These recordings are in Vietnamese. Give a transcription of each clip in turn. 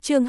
Chương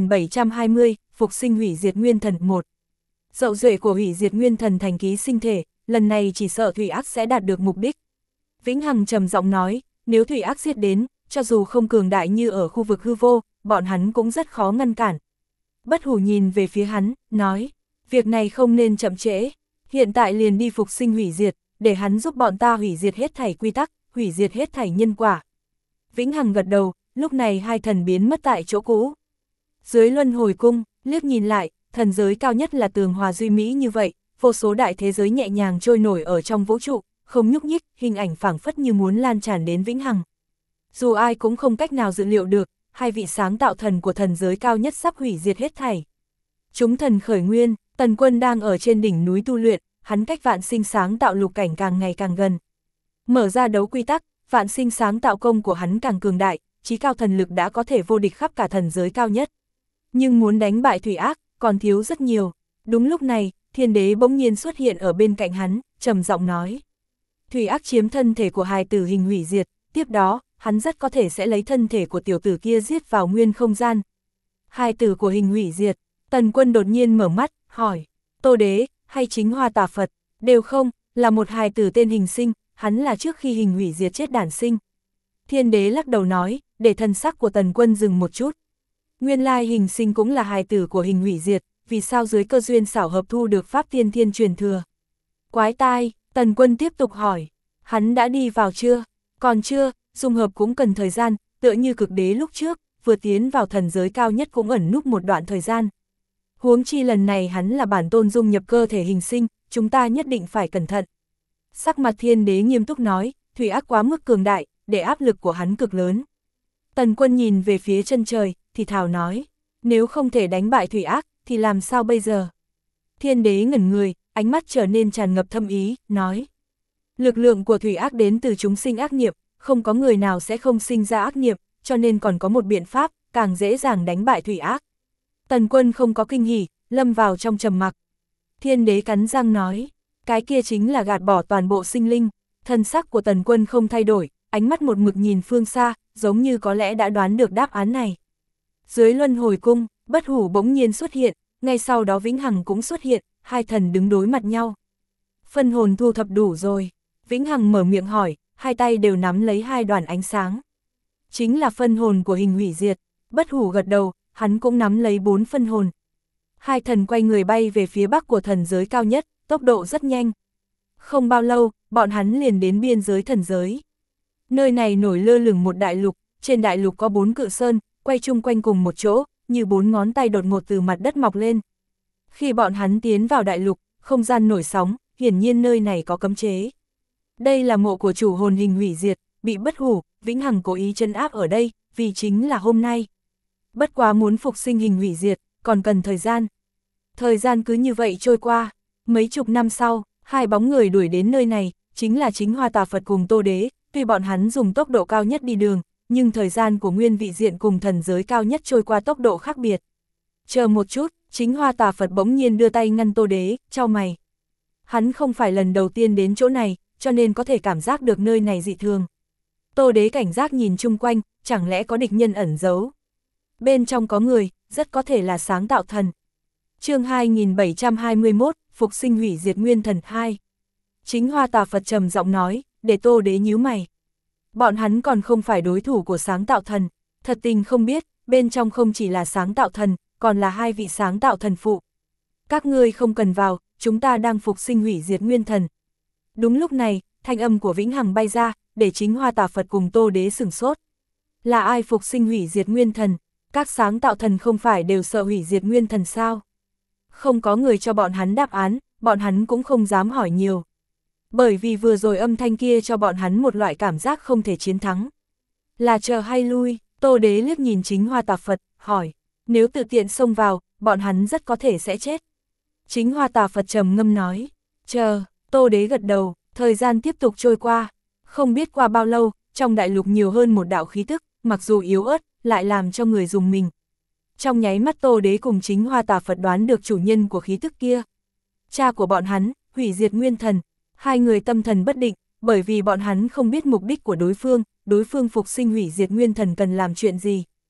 2720, Phục sinh hủy diệt nguyên thần 1. Dậu duệ của hủy diệt nguyên thần thành ký sinh thể, lần này chỉ sợ Thủy Ác sẽ đạt được mục đích. Vĩnh Hằng trầm giọng nói, nếu Thủy Ác giết đến, cho dù không cường đại như ở khu vực hư vô, bọn hắn cũng rất khó ngăn cản. Bất Hủ nhìn về phía hắn, nói, việc này không nên chậm trễ, hiện tại liền đi phục sinh hủy diệt, để hắn giúp bọn ta hủy diệt hết thảy quy tắc, hủy diệt hết thảy nhân quả. Vĩnh Hằng gật đầu, lúc này hai thần biến mất tại chỗ cũ. Dưới luân hồi cung, liếc nhìn lại, thần giới cao nhất là tường hòa duy mỹ như vậy, vô số đại thế giới nhẹ nhàng trôi nổi ở trong vũ trụ, không nhúc nhích, hình ảnh phảng phất như muốn lan tràn đến Vĩnh Hằng. Dù ai cũng không cách nào dự liệu được, hai vị sáng tạo thần của thần giới cao nhất sắp hủy diệt hết thảy. Chúng thần khởi nguyên, Tần Quân đang ở trên đỉnh núi tu luyện, hắn cách vạn sinh sáng tạo lục cảnh càng ngày càng gần. Mở ra đấu quy tắc, vạn sinh sáng tạo công của hắn càng cường đại, chí cao thần lực đã có thể vô địch khắp cả thần giới cao nhất. Nhưng muốn đánh bại Thủy Ác, còn thiếu rất nhiều. Đúng lúc này, Thiên Đế bỗng nhiên xuất hiện ở bên cạnh hắn, trầm giọng nói. Thủy Ác chiếm thân thể của hài tử hình hủy diệt, tiếp đó, hắn rất có thể sẽ lấy thân thể của tiểu tử kia giết vào nguyên không gian. Hài tử của hình hủy diệt, Tần Quân đột nhiên mở mắt, hỏi, Tô Đế, hay chính Hoa Tà Phật, đều không, là một hài tử tên Hình Sinh, hắn là trước khi hình hủy diệt chết đản sinh. Thiên Đế lắc đầu nói, để thần sắc của Tần Quân dừng một chút. Nguyên lai Hình Sinh cũng là hài tử của hình hủy diệt, vì sao dưới cơ duyên xảo hợp thu được Pháp Tiên Thiên truyền thừa. Quái tai, Tần Quân tiếp tục hỏi, hắn đã đi vào chưa? Còn chưa, dung hợp cũng cần thời gian, tựa như Cực Đế lúc trước, vừa tiến vào thần giới cao nhất cũng ẩn núp một đoạn thời gian. Huống chi lần này hắn là bản tôn dung nhập cơ thể Hình Sinh, chúng ta nhất định phải cẩn thận. Sắc mặt Thiên Đế nghiêm túc nói, Thủy Ác quá mức cường đại, để áp lực của hắn cực lớn. Tần Quân nhìn về phía chân trời, thì thào nói, nếu không thể đánh bại Thủy Ác, thì làm sao bây giờ? Thiên Đế ngẩn người, ánh mắt trở nên tràn ngập thâm ý, nói, lực lượng của Thủy Ác đến từ chúng sinh ác niệm, không có người nào sẽ không sinh ra ác niệm, cho nên còn có một biện pháp, càng dễ dàng đánh bại Thủy Ác. Tần Quân không có kinh hỉ, lâm vào trong trầm mặc. Thiên Đế cắn răng nói, cái kia chính là gạt bỏ toàn bộ sinh linh. Thân sắc của Tần Quân không thay đổi, ánh mắt một mực nhìn phương xa, giống như có lẽ đã đoán được đáp án này. Dưới luân hồi cung, Bất Hủ bỗng nhiên xuất hiện, ngay sau đó Vĩnh Hằng cũng xuất hiện, hai thần đứng đối mặt nhau. Phân hồn thu thập đủ rồi. Vĩnh Hằng mở miệng hỏi, hai tay đều nắm lấy hai đoàn ánh sáng. Chính là phân hồn của hình hủy diệt. Bất Hủ gật đầu, hắn cũng nắm lấy 4 phân hồn. Hai thần quay người bay về phía bắc của thần giới cao nhất, tốc độ rất nhanh. Không bao lâu, bọn hắn liền đến biên giới thần giới. Nơi này nổi lơ lửng một đại lục, trên đại lục có 4 cự sơn, quay chung quanh cùng một chỗ, như 4 ngón tay đột ngột từ mặt đất mọc lên. Khi bọn hắn tiến vào đại lục, không gian nổi sóng, hiển nhiên nơi này có cấm chế. Đây là mộ của chủ hồn hình hủy diệt, bị Bất Hủ, Vĩnh Hằng cố ý trấn áp ở đây, vì chính là hôm nay. Bất quá muốn phục sinh hình hủy diệt, còn cần thời gian. Thời gian cứ như vậy trôi qua, mấy chục năm sau, hai bóng người đuổi đến nơi này, chính là chính Hoa Tà Phật cùng Tô Đế, tuy bọn hắn dùng tốc độ cao nhất đi đường, nhưng thời gian của nguyên vị diện cùng thần giới cao nhất trôi qua tốc độ khác biệt. Chờ một chút, chính Hoa Tà Phật bỗng nhiên đưa tay ngăn Tô Đế, chau mày. Hắn không phải lần đầu tiên đến chỗ này, cho nên có thể cảm giác được nơi này dị thường. Tô Đế cảnh giác nhìn chung quanh, chẳng lẽ có địch nhân ẩn giấu. Bên trong có người, rất có thể là sáng tạo thần. Chương 2721, Phục sinh hủy diệt nguyên thần 2. Chính Hoa Tà Phật trầm giọng nói, để Tô Đế nhíu mày. Bọn hắn còn không phải đối thủ của sáng tạo thần, thật tình không biết, bên trong không chỉ là sáng tạo thần, còn là hai vị sáng tạo thần phụ. Các ngươi không cần vào, chúng ta đang phục sinh hủy diệt nguyên thần. Đúng lúc này, thanh âm của Vĩnh Hằng bay ra, để chính Hoa Tà Phật cùng Tô Đế sửng sốt. Là ai phục sinh hủy diệt nguyên thần? Các sáng tạo thần không phải đều sợ hủy diệt nguyên thần sao? Không có người cho bọn hắn đáp án, bọn hắn cũng không dám hỏi nhiều. Bởi vì vừa rồi âm thanh kia cho bọn hắn một loại cảm giác không thể chiến thắng. Là chờ hay lui? Tô Đế liếc nhìn chính Hoa Tà Phật, hỏi. Nếu tự tiện xông vào, bọn hắn rất có thể sẽ chết. Chính Hoa Tà Phật trầm ngâm nói. Chờ, Tô Đế gật đầu, thời gian tiếp tục trôi qua. Không biết qua bao lâu, trong đại lục nhiều hơn một đạo khí tức, mặc dù yếu ớt, lại làm cho người dùng mình. Trong nháy mắt Tô Đế cùng chính Hoa Tà Phật đoán được chủ nhân của khí tức kia. Cha của bọn hắn, hủy diệt nguyên thần. Hai người tâm thần bất định, bởi vì bọn hắn không biết mục đích của đối phương phục sinh hủy diệt nguyên thần cần làm chuyện gì.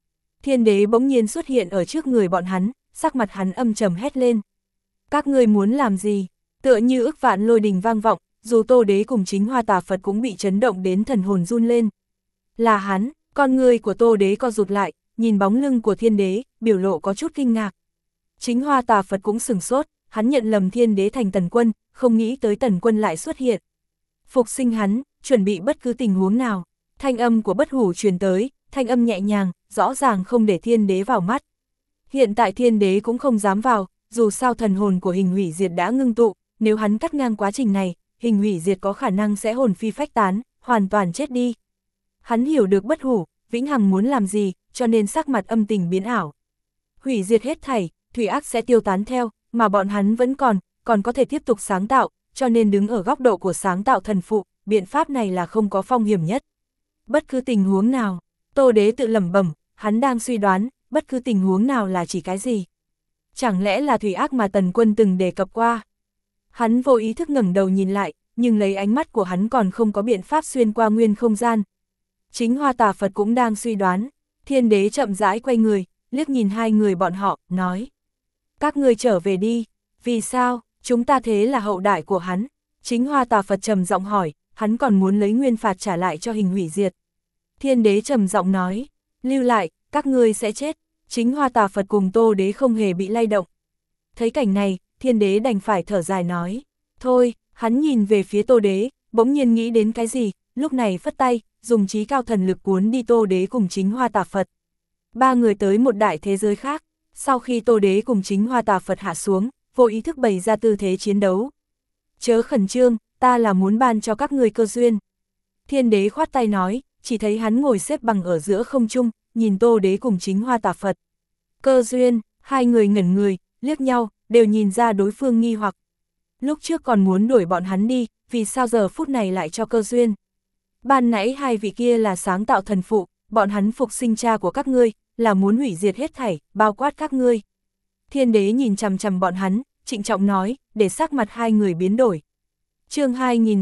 Thiên đế bỗng nhiên xuất hiện ở trước người bọn hắn, sắc mặt hắn âm trầm hét lên. Các ngươi muốn làm gì? Tựa như ức vạn lôi đình vang vọng, dù Tô đế cùng Chính Hoa Tà Phật cũng bị chấn động đến thần hồn run lên. Là hắn, con người của Tô đế co rụt lại, nhìn bóng lưng của thiên đế, biểu lộ có chút kinh ngạc. Chính Hoa Tà Phật cũng sửng sốt, hắn nhận lầm thiên đế thành Tần Quân, không nghĩ tới Tần Quân lại xuất hiện. Phục sinh hắn, chuẩn bị bất cứ tình huống nào. Thanh âm của Bất Hủ truyền tới, thanh âm nhẹ nhàng, rõ ràng không để thiên đế vào mắt. Hiện tại thiên đế cũng không dám vào, dù sao thần hồn của hình hủy diệt đã ngưng tụ, nếu hắn cắt ngang quá trình này, hình hủy diệt có khả năng sẽ hồn phi phách tán, hoàn toàn chết đi. Hắn hiểu được Bất Hủ, vĩnh hằng muốn làm gì, cho nên sắc mặt âm tình biến ảo. Hủy diệt hết thảy, thủy ác sẽ tiêu tán theo, mà bọn hắn vẫn còn có thể tiếp tục sáng tạo, cho nên đứng ở góc độ của sáng tạo thần phụ, biện pháp này là không có phong hiểm nhất. Bất cứ tình huống nào, Tô đế tự lẩm bẩm, hắn đang suy đoán, bất cứ tình huống nào là chỉ cái gì. Chẳng lẽ là thủy ác mà Tần Quân từng đề cập qua? Hắn vô ý thức ngẩng đầu nhìn lại, nhưng lấy ánh mắt của hắn còn không có biện pháp xuyên qua nguyên không gian. Chính Hoa Tà Phật cũng đang suy đoán, thiên đế chậm rãi quay người, liếc nhìn hai người bọn họ, nói. Các ngươi trở về đi, vì sao, chúng ta thế là hậu đại của hắn. Chính Hoa Tà Phật trầm giọng hỏi, hắn còn muốn lấy nguyên phạt trả lại cho hình hủy diệt. Thiên đế trầm giọng nói, lưu lại, các ngươi sẽ chết. Chính Hoa Tà Phật cùng Tô đế không hề bị lay động. Thấy cảnh này, thiên đế đành phải thở dài nói, thôi, hắn nhìn về phía Tô đế, bỗng nhiên nghĩ đến cái gì, lúc này phất tay, dùng trí cao thần lực cuốn đi Tô đế cùng Chính Hoa Tà Phật. Ba người tới một đại thế giới khác, sau khi Tô đế cùng Chính Hoa Tà Phật hạ xuống, vô ý thức bày ra tư thế chiến đấu. Chớ khẩn trương, ta là muốn ban cho các người cơ duyên. Thiên đế khoát tay nói, chỉ thấy hắn ngồi xếp bằng ở giữa không trung, nhìn Tô đế cùng Chính Hoa Tà Phật. Cơ duyên, hai người ngẩn người, liếc nhau, đều nhìn ra đối phương nghi hoặc. Lúc trước còn muốn đuổi bọn hắn đi, vì sao giờ phút này lại cho cơ duyên? Ban nãy hai vị kia là sáng tạo thần phụ, bọn hắn phục sinh cha của các ngươi, là muốn hủy diệt hết thảy, bao quát các ngươi. Thiên đế nhìn chằm chằm bọn hắn, trịnh trọng nói, để sắc mặt hai người biến đổi. Chương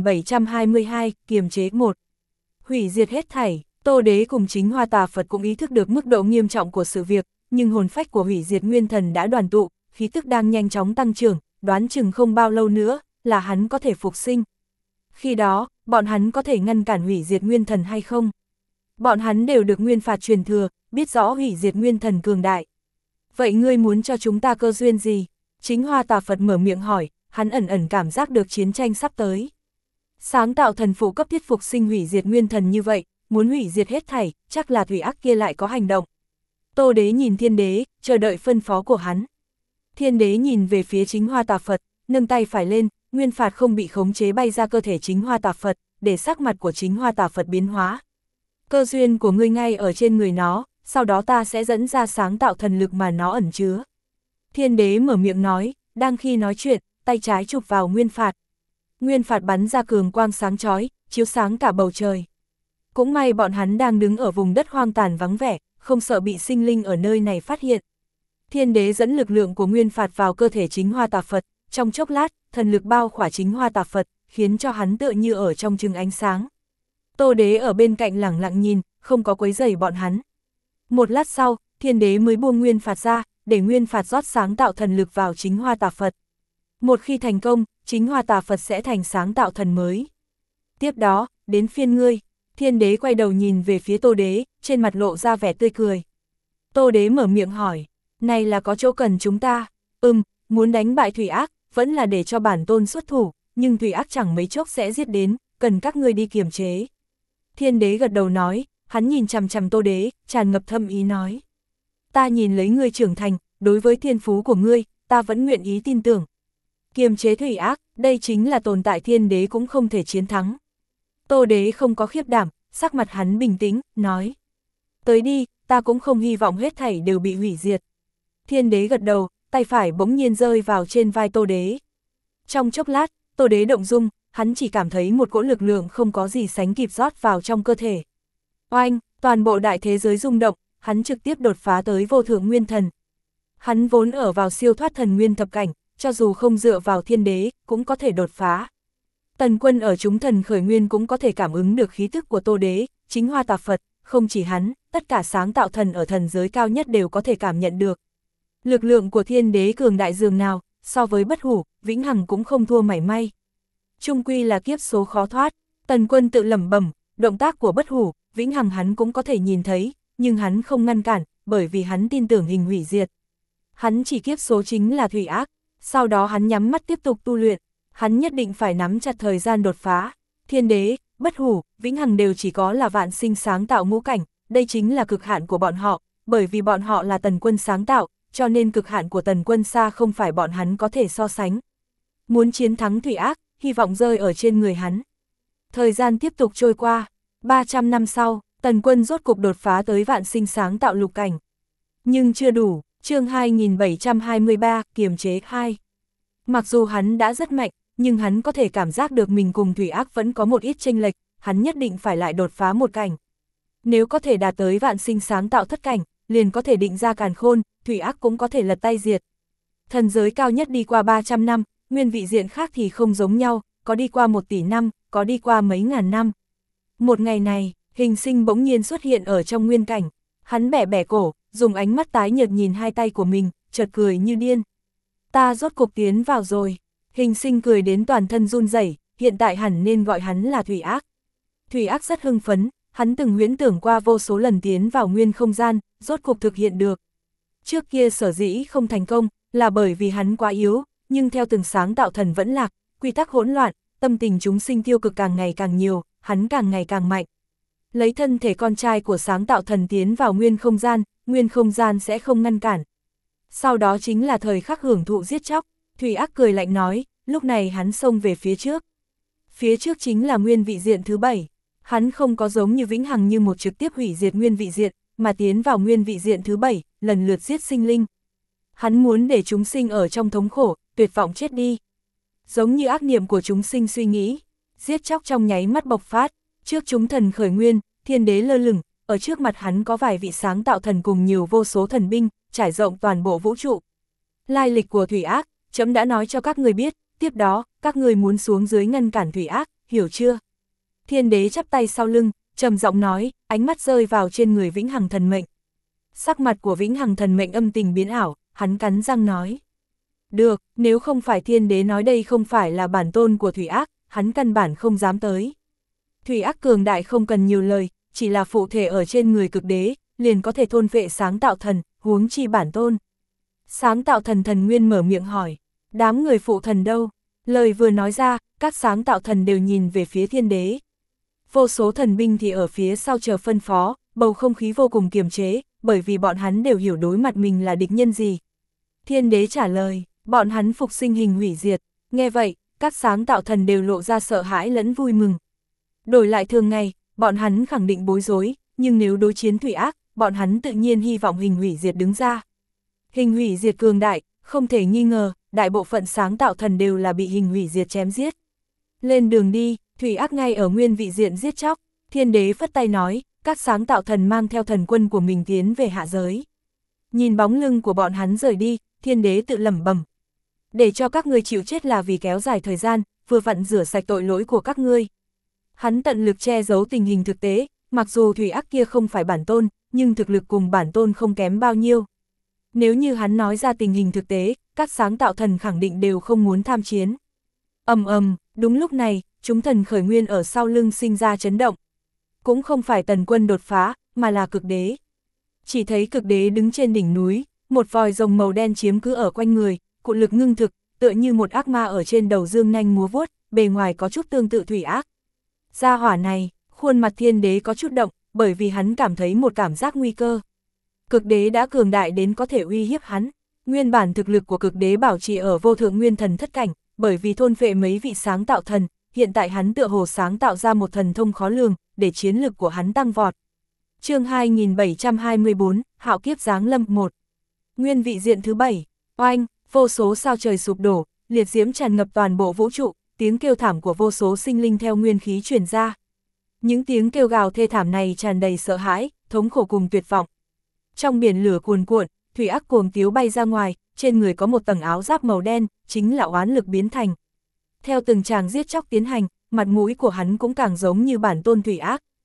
2722, kiềm chế 1. Hủy diệt hết thảy, Tô đế cùng Chính Hoa Tà Phật cũng ý thức được mức độ nghiêm trọng của sự việc, nhưng hồn phách của hủy diệt nguyên thần đã đoàn tụ, khí tức đang nhanh chóng tăng trưởng, đoán chừng không bao lâu nữa, là hắn có thể phục sinh. Khi đó, bọn hắn có thể ngăn cản hủy diệt nguyên thần hay không? Bọn hắn đều được nguyên phạt truyền thừa, biết rõ hủy diệt nguyên thần cường đại. Vậy ngươi muốn cho chúng ta cơ duyên gì? Chính Hoa Tà Phật mở miệng hỏi, hắn ẩn ẩn cảm giác được chiến tranh sắp tới. Sáng tạo thần phụ cấp thiết phục sinh hủy diệt nguyên thần như vậy, muốn hủy diệt hết thảy, chắc là thủy ác kia lại có hành động. Tô đế nhìn thiên đế, chờ đợi phân phó của hắn. Thiên đế nhìn về phía Chính Hoa Tà Phật, nâng tay phải lên, nguyên phạt không bị khống chế bay ra cơ thể Chính Hoa Tà Phật, để sắc mặt của Chính Hoa Tà Phật biến hóa. Cơ duyên của ngươi ngay ở trên người nó, sau đó ta sẽ dẫn ra sáng tạo thần lực mà nó ẩn chứa. Thiên đế mở miệng nói, đang khi nói chuyện, tay trái chụp vào nguyên phạt. Nguyên phạt bắn ra cường quang sáng chói, chiếu sáng cả bầu trời. Cũng may bọn hắn đang đứng ở vùng đất hoang tàn vắng vẻ, không sợ bị sinh linh ở nơi này phát hiện. Thiên đế dẫn lực lượng của nguyên phạt vào cơ thể Chính Hoa Tà Phật, trong chốc lát, thần lực bao khỏa Chính Hoa Tà Phật, khiến cho hắn tựa như ở trong chừng ánh sáng. Tô đế ở bên cạnh lẳng lặng nhìn, không có quấy rầy bọn hắn. Một lát sau, thiên đế mới buông nguyên phạt ra, để nguyên phạt rót sáng tạo thần lực vào Chính Hoa Tà Phật. Một khi thành công, Chính Hoa Tà Phật sẽ thành sáng tạo thần mới. Tiếp đó, đến phiên ngươi. Thiên đế quay đầu nhìn về phía Tô đế, trên mặt lộ ra vẻ tươi cười. Tô đế mở miệng hỏi, này là có chỗ cần chúng ta? Muốn đánh bại thủy ác, vẫn là để cho bản tôn xuất thủ, nhưng thủy ác chẳng mấy chốc sẽ giết đến, cần các ngươi đi kiềm chế. Thiên đế gật đầu nói, hắn nhìn chằm chằm Tô đế, tràn ngập thâm ý nói. Ta nhìn lấy ngươi trưởng thành, đối với thiên phú của ngươi, ta vẫn nguyện ý tin tưởng. Kiềm chế thủy ác, đây chính là tồn tại thiên đế cũng không thể chiến thắng. Tô đế không có khiếp đảm, sắc mặt hắn bình tĩnh, nói. Tới đi, ta cũng không hy vọng hết thảy đều bị hủy diệt. Thiên đế gật đầu, tay phải bỗng nhiên rơi vào trên vai Tô đế. Trong chốc lát, Tô đế động dung, hắn chỉ cảm thấy một cỗ lực lượng không có gì sánh kịp rót vào trong cơ thể. Oanh, toàn bộ đại thế giới rung động, hắn trực tiếp đột phá tới vô thượng nguyên thần. Hắn vốn ở vào siêu thoát thần nguyên thập cảnh, cho dù không dựa vào thiên đế, cũng có thể đột phá. Tần Quân ở chúng thần khởi nguyên cũng có thể cảm ứng được khí tức của Tô đế, Chính Hoa Tà Phật, không chỉ hắn, tất cả sáng tạo thần ở thần giới cao nhất đều có thể cảm nhận được. Lực lượng của thiên đế cường đại dường nào, so với Bất Hủ, Vĩnh Hằng cũng không thua mảy may. Chung quy là kiếp số khó thoát, Tần Quân tự lẩm bẩm, động tác của Bất Hủ, Vĩnh Hằng hắn cũng có thể nhìn thấy, nhưng hắn không ngăn cản, bởi vì hắn tin tưởng hình hủy diệt. Hắn chỉ kiếp số chính là thủy ác, sau đó hắn nhắm mắt tiếp tục tu luyện, hắn nhất định phải nắm chặt thời gian đột phá. Thiên đế, Bất Hủ, Vĩnh Hằng đều chỉ có là vạn sinh sáng tạo ngũ cảnh, đây chính là cực hạn của bọn họ, bởi vì bọn họ là Tần Quân sáng tạo, cho nên cực hạn của Tần Quân xa không phải bọn hắn có thể so sánh. Muốn chiến thắng thủy ác, hy vọng rơi ở trên người hắn. Thời gian tiếp tục trôi qua, 300 năm sau, Tần Quân rốt cục đột phá tới vạn sinh sáng tạo lục cảnh. Nhưng chưa đủ, chương 2723, kiềm chế 2. Mặc dù hắn đã rất mạnh, nhưng hắn có thể cảm giác được mình cùng thủy ác vẫn có một ít chênh lệch, hắn nhất định phải lại đột phá một cảnh. Nếu có thể đạt tới vạn sinh sáng tạo thất cảnh, liền có thể định ra càn khôn, thủy ác cũng có thể lật tay diệt. Thần giới cao nhất đi qua 300 năm, nguyên vị diện khác thì không giống nhau, có đi qua 1 tỷ năm, có đi qua mấy ngàn năm. Một ngày này, Hình Sinh bỗng nhiên xuất hiện ở trong nguyên cảnh, hắn bẻ bẻ cổ, dùng ánh mắt tái nhợt nhìn hai tay của mình, chợt cười như điên. Ta rốt cục tiến vào rồi. Hình Sinh cười đến toàn thân run rẩy, hiện tại hẳn nên gọi hắn là Thủy Ác. Thủy Ác rất hưng phấn, hắn từng huyễn tưởng qua vô số lần tiến vào nguyên không gian, rốt cục thực hiện được. Trước kia sở dĩ không thành công, là bởi vì hắn quá yếu, nhưng theo từng sáng tạo thần vẫn lạc, quy tắc hỗn loạn, tâm tình chúng sinh tiêu cực càng ngày càng nhiều, hắn càng ngày càng mạnh. Lấy thân thể con trai của sáng tạo thần tiến vào nguyên không gian sẽ không ngăn cản. Sau đó chính là thời khắc hưởng thụ giết chóc, Thủy Ác cười lạnh nói, lúc này hắn xông về phía trước. Phía trước chính là nguyên vị diện thứ 7, hắn không có giống như Vĩnh Hằng như một trực tiếp hủy diệt nguyên vị diện, mà tiến vào nguyên vị diện thứ 7, lần lượt giết sinh linh. Hắn muốn để chúng sinh ở trong thống khổ, tuyệt vọng chết đi. Giống như ác niệm của chúng sinh suy nghĩ, giết chóc trong nháy mắt bộc phát, trước chúng thần khởi nguyên, thiên đế lơ lửng, ở trước mặt hắn có vài vị sáng tạo thần cùng nhiều vô số thần binh, trải rộng toàn bộ vũ trụ. Lai lịch của Thủy Ác, chấm đã nói cho các người biết, tiếp đó, các người muốn xuống dưới ngăn cản Thủy Ác, hiểu chưa? Thiên đế chắp tay sau lưng, trầm giọng nói, ánh mắt rơi vào trên người Vĩnh Hằng thần mệnh. Sắc mặt của Vĩnh Hằng thần mệnh âm tình biến ảo, hắn cắn răng nói. Được, nếu không phải thiên đế nói đây không phải là bản tôn của Thủy Ác, hắn căn bản không dám tới. Thủy Ác cường đại không cần nhiều lời, chỉ là phụ thể ở trên người cực đế, liền có thể thôn vệ sáng tạo thần, huống chi bản tôn. Sáng tạo thần thần nguyên mở miệng hỏi, đám người phụ thần đâu? Lời vừa nói ra, các sáng tạo thần đều nhìn về phía thiên đế. Vô số thần binh thì ở phía sau chờ phân phó, bầu không khí vô cùng kiềm chế, bởi vì bọn hắn đều hiểu đối mặt mình là địch nhân gì. Thiên đế trả lời, bọn hắn phục sinh hình hủy diệt. Nghe vậy, các sáng tạo thần đều lộ ra sợ hãi lẫn vui mừng. Đổi lại thường ngày, bọn hắn khẳng định bối rối, nhưng nếu đối chiến Thủy Ác, bọn hắn tự nhiên hy vọng hình hủy diệt đứng ra. Hình hủy diệt cường đại, không thể nghi ngờ, đại bộ phận sáng tạo thần đều là bị hình hủy diệt chém giết. Lên đường đi, Thủy Ác ngay ở nguyên vị diện giết chóc, thiên đế phất tay nói, các sáng tạo thần mang theo thần quân của mình tiến về hạ giới. Nhìn bóng lưng của bọn hắn rời đi, thiên đế tự lẩm bẩm. Để cho các ngươi chịu chết là vì kéo dài thời gian, vừa vặn rửa sạch tội lỗi của các ngươi. Hắn tận lực che giấu tình hình thực tế, mặc dù Thủy Ác kia không phải bản tôn, nhưng thực lực cùng bản tôn không kém bao nhiêu. Nếu như hắn nói ra tình hình thực tế, các sáng tạo thần khẳng định đều không muốn tham chiến. Đúng lúc này, chúng thần khởi nguyên ở sau lưng sinh ra chấn động. Cũng không phải Tần Quân đột phá, mà là cực đế. Chỉ thấy cực đế đứng trên đỉnh núi, một vòi rồng màu đen chiếm cứ ở quanh người, cụ lực ngưng thực, tựa như một ác ma ở trên đầu dương nanh múa vuốt, bề ngoài có chút tương tự Thủy Ác. Gia hỏa này, khuôn mặt thiên đế có chút động, bởi vì hắn cảm thấy một cảm giác nguy cơ. Cực đế đã cường đại đến có thể uy hiếp hắn. Nguyên bản thực lực của cực đế bảo trì ở vô thượng nguyên thần thất cảnh, bởi vì thôn phệ mấy vị sáng tạo thần, hiện tại hắn tựa hồ sáng tạo ra một thần thông khó lường, để chiến lực của hắn tăng vọt. Chương 2724, Hạo kiếp giáng lâm 1. Nguyên vị diện thứ 7, oanh, vô số sao trời sụp đổ, liệt diễm tràn ngập toàn bộ vũ trụ, tiếng kêu thảm của vô số sinh linh theo nguyên khí truyền ra. Những tiếng kêu gào thê thảm này tràn đầy sợ hãi, thống khổ cùng tuyệt vọng. Trong biển lửa cuồn cuộn, Thủy Ác cuồng tiếu bay ra ngoài, trên người có một tầng áo giáp màu đen, chính là oán lực biến thành. Theo từng tràng giết chóc tiến hành, mặt mũi của hắn cũng càng giống như bản tôn Thủy Ác.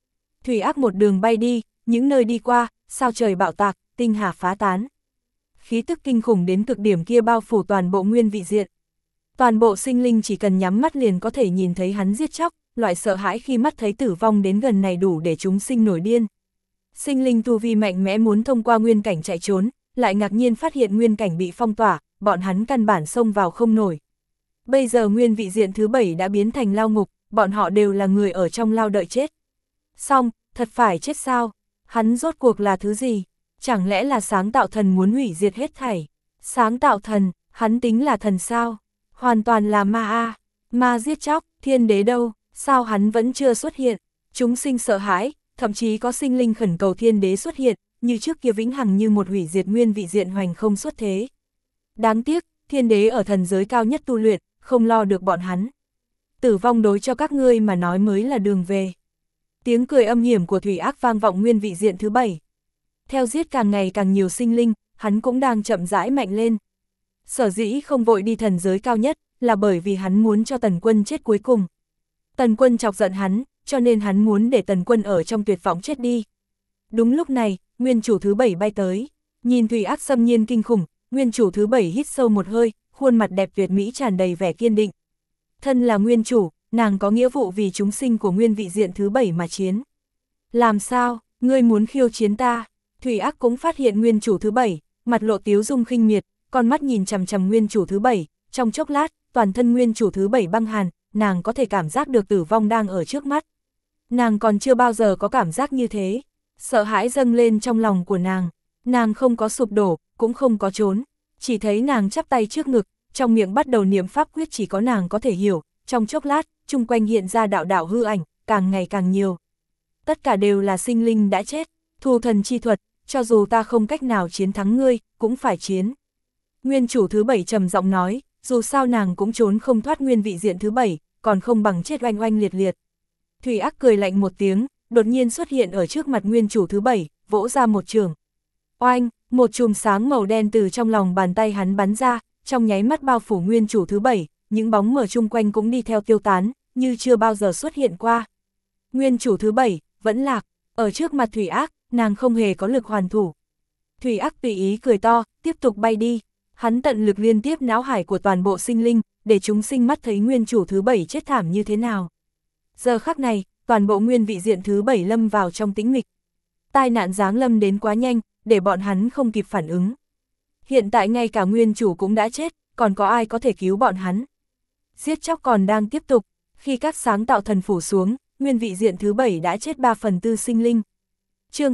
Thủy Ác một đường bay đi, những nơi đi qua, sao trời bạo tạc, tinh hà phá tán. Khí tức kinh khủng đến cực điểm kia bao phủ toàn bộ nguyên vị diện. Toàn bộ sinh linh chỉ cần nhắm mắt liền có thể nhìn thấy hắn giết chóc, loại sợ hãi khi mắt thấy tử vong đến gần này đủ để chúng sinh nổi điên. Sinh linh tu vi mạnh mẽ muốn thông qua nguyên cảnh chạy trốn, lại ngạc nhiên phát hiện nguyên cảnh bị phong tỏa, bọn hắn căn bản xông vào không nổi. Bây giờ nguyên vị diện thứ 7 đã biến thành lao ngục, bọn họ đều là người ở trong lao đợi chết. Xong, thật phải chết sao? Hắn rốt cuộc là thứ gì? Chẳng lẽ là sáng tạo thần muốn hủy diệt hết thảy? Sáng tạo thần, hắn tính là thần sao? Hoàn toàn là ma a. Ma giết chóc, thiên đế đâu? Sao hắn vẫn chưa xuất hiện? Chúng sinh sợ hãi, thậm chí có sinh linh khẩn cầu thiên đế xuất hiện, như trước kia vĩnh hằng như một hủy diệt nguyên vị diện hoành không xuất thế. Đáng tiếc, thiên đế ở thần giới cao nhất tu luyện, không lo được bọn hắn. Tử vong đối cho các ngươi mà nói mới là đường về. Tiếng cười âm hiểm của Thủy Ác vang vọng nguyên vị diện thứ 7. Theo giết càng ngày càng nhiều sinh linh, hắn cũng đang chậm rãi mạnh lên. Sở dĩ không vội đi thần giới cao nhất, là bởi vì hắn muốn cho Tần Quân chết cuối cùng. Tần Quân chọc giận hắn, cho nên hắn muốn để Tần Quân ở trong tuyệt vọng chết đi. Đúng lúc này, nguyên chủ thứ 7 bay tới. Nhìn Thủy Ác xâm nhiên kinh khủng, nguyên chủ thứ 7 hít sâu một hơi, khuôn mặt đẹp tuyệt mỹ tràn đầy vẻ kiên định. Thân là nguyên chủ, nàng có nghĩa vụ vì chúng sinh của nguyên vị diện thứ 7 mà chiến. Làm sao, ngươi muốn khiêu chiến ta? Thủy Ác cũng phát hiện nguyên chủ thứ 7, mặt lộ tiếu dung khinh miệt, con mắt nhìn chằm chằm nguyên chủ thứ 7, trong chốc lát, toàn thân nguyên chủ thứ 7 băng hàn, nàng có thể cảm giác được tử vong đang ở trước mắt. Nàng còn chưa bao giờ có cảm giác như thế, sợ hãi dâng lên trong lòng của nàng không có sụp đổ, cũng không có trốn, chỉ thấy nàng chắp tay trước ngực, trong miệng bắt đầu niệm pháp quyết chỉ có nàng có thể hiểu, trong chốc lát, chung quanh hiện ra đạo đạo hư ảnh, càng ngày càng nhiều. Tất cả đều là sinh linh đã chết, thù thần chi thuật, cho dù ta không cách nào chiến thắng ngươi, cũng phải chiến. Nguyên chủ thứ 7 trầm giọng nói, dù sao nàng cũng trốn không thoát nguyên vị diện thứ 7, còn không bằng chết oanh oanh liệt liệt. Thủy Ác cười lạnh một tiếng, đột nhiên xuất hiện ở trước mặt nguyên chủ thứ 7, vỗ ra một trường. Oanh, một chùm sáng màu đen từ trong lòng bàn tay hắn bắn ra, trong nháy mắt bao phủ nguyên chủ thứ 7, những bóng mờ chung quanh cũng đi theo tiêu tán, như chưa bao giờ xuất hiện qua. Nguyên chủ thứ 7, vẫn lạc, ở trước mặt Thủy Ác, nàng không hề có lực hoàn thủ. Thủy Ác tùy ý cười to, tiếp tục bay đi, hắn tận lực liên tiếp não hải của toàn bộ sinh linh, để chúng sinh mắt thấy nguyên chủ thứ 7 chết thảm như thế nào. Giờ khắc này, toàn bộ nguyên vị diện thứ 7 lâm vào trong tĩnh mịch. Tai nạn giáng lâm đến quá nhanh, để bọn hắn không kịp phản ứng. Hiện tại ngay cả nguyên chủ cũng đã chết, còn có ai có thể cứu bọn hắn. Giết chóc còn đang tiếp tục, khi các sáng tạo thần phủ xuống, nguyên vị diện thứ 7 đã chết 3/4 sinh linh. Chương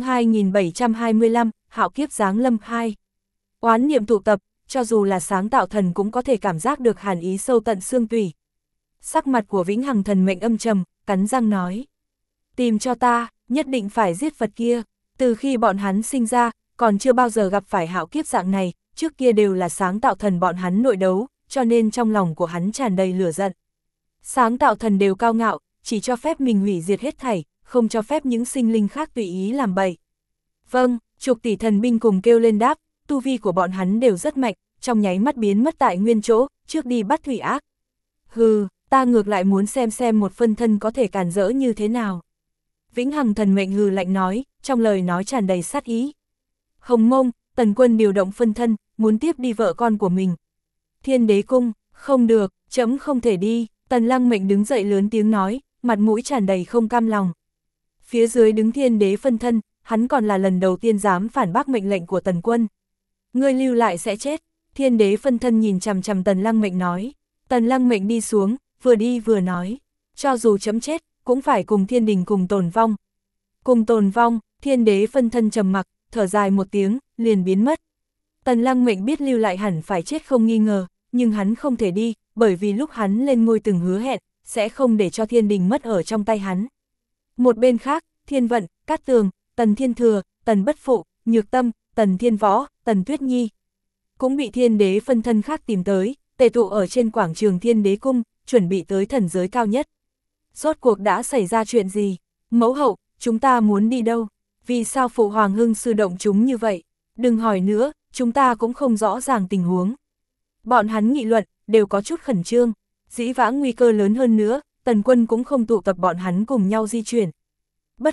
2725, Hạo kiếp giáng lâm 2. Oán niệm tụ tập, cho dù là sáng tạo thần cũng có thể cảm giác được hàn ý sâu tận xương tủy. Sắc mặt của Vĩnh Hằng Thần Mệnh âm trầm, cắn răng nói: tìm cho ta, nhất định phải giết vật kia. Từ khi bọn hắn sinh ra, còn chưa bao giờ gặp phải hạo kiếp dạng này, trước kia đều là sáng tạo thần bọn hắn nội đấu, cho nên trong lòng của hắn tràn đầy lửa giận. Sáng tạo thần đều cao ngạo, chỉ cho phép mình hủy diệt hết thảy, không cho phép những sinh linh khác tùy ý làm bậy. Vâng, chục tỷ thần binh cùng kêu lên đáp, tu vi của bọn hắn đều rất mạnh, trong nháy mắt biến mất tại nguyên chỗ, trước đi bắt Thủy Ác. Hừ, ta ngược lại muốn xem một phân thân có thể cản rỡ như thế nào. Vĩnh Hằng Thần Mệnh hừ lạnh nói, trong lời nói tràn đầy sát ý. Hồng Mông, Tần Quân điều động phân thân, muốn tiếp đi vợ con của mình. Thiên Đế Cung, không được, trẫm không thể đi. Tần Lăng Mệnh đứng dậy lớn tiếng nói, mặt mũi tràn đầy không cam lòng. Phía dưới đứng Thiên Đế phân thân, hắn còn là lần đầu tiên dám phản bác mệnh lệnh của Tần Quân. Ngươi lưu lại sẽ chết. Thiên Đế phân thân nhìn chằm chằm Tần Lăng Mệnh nói. Tần Lăng Mệnh đi xuống, vừa đi vừa nói, cho dù chấm chết, cũng phải cùng thiên đình cùng tồn vong. Cùng tồn vong, Thiên Đế phân thân trầm mặc, thở dài một tiếng, liền biến mất. Tần Lăng Mệnh biết lưu lại hẳn phải chết không nghi ngờ, nhưng hắn không thể đi, bởi vì lúc hắn lên ngôi từng hứa hẹn, sẽ không để cho thiên đình mất ở trong tay hắn. Một bên khác, Thiên Vận, Cát Tường, Tần Thiên Thừa, Tần Bất Phụ, Nhược Tâm, Tần Thiên Võ, Tần Tuyết Nhi cũng bị Thiên Đế phân thân khác tìm tới, tề tụ ở trên quảng trường Thiên Đế Cung, chuẩn bị tới thần giới cao nhất. Rốt cuộc đã xảy ra chuyện gì? Mẫu hậu, chúng ta muốn đi đâu? Vì sao Phụ Hoàng Hưng sư động chúng như vậy? Đừng hỏi nữa, chúng ta cũng không rõ ràng tình huống. Bọn hắn nghị luận, đều có chút khẩn trương. Dĩ vãng nguy cơ lớn hơn nữa, Tần Quân cũng không tụ tập bọn hắn cùng nhau di chuyển. Bất Phụ,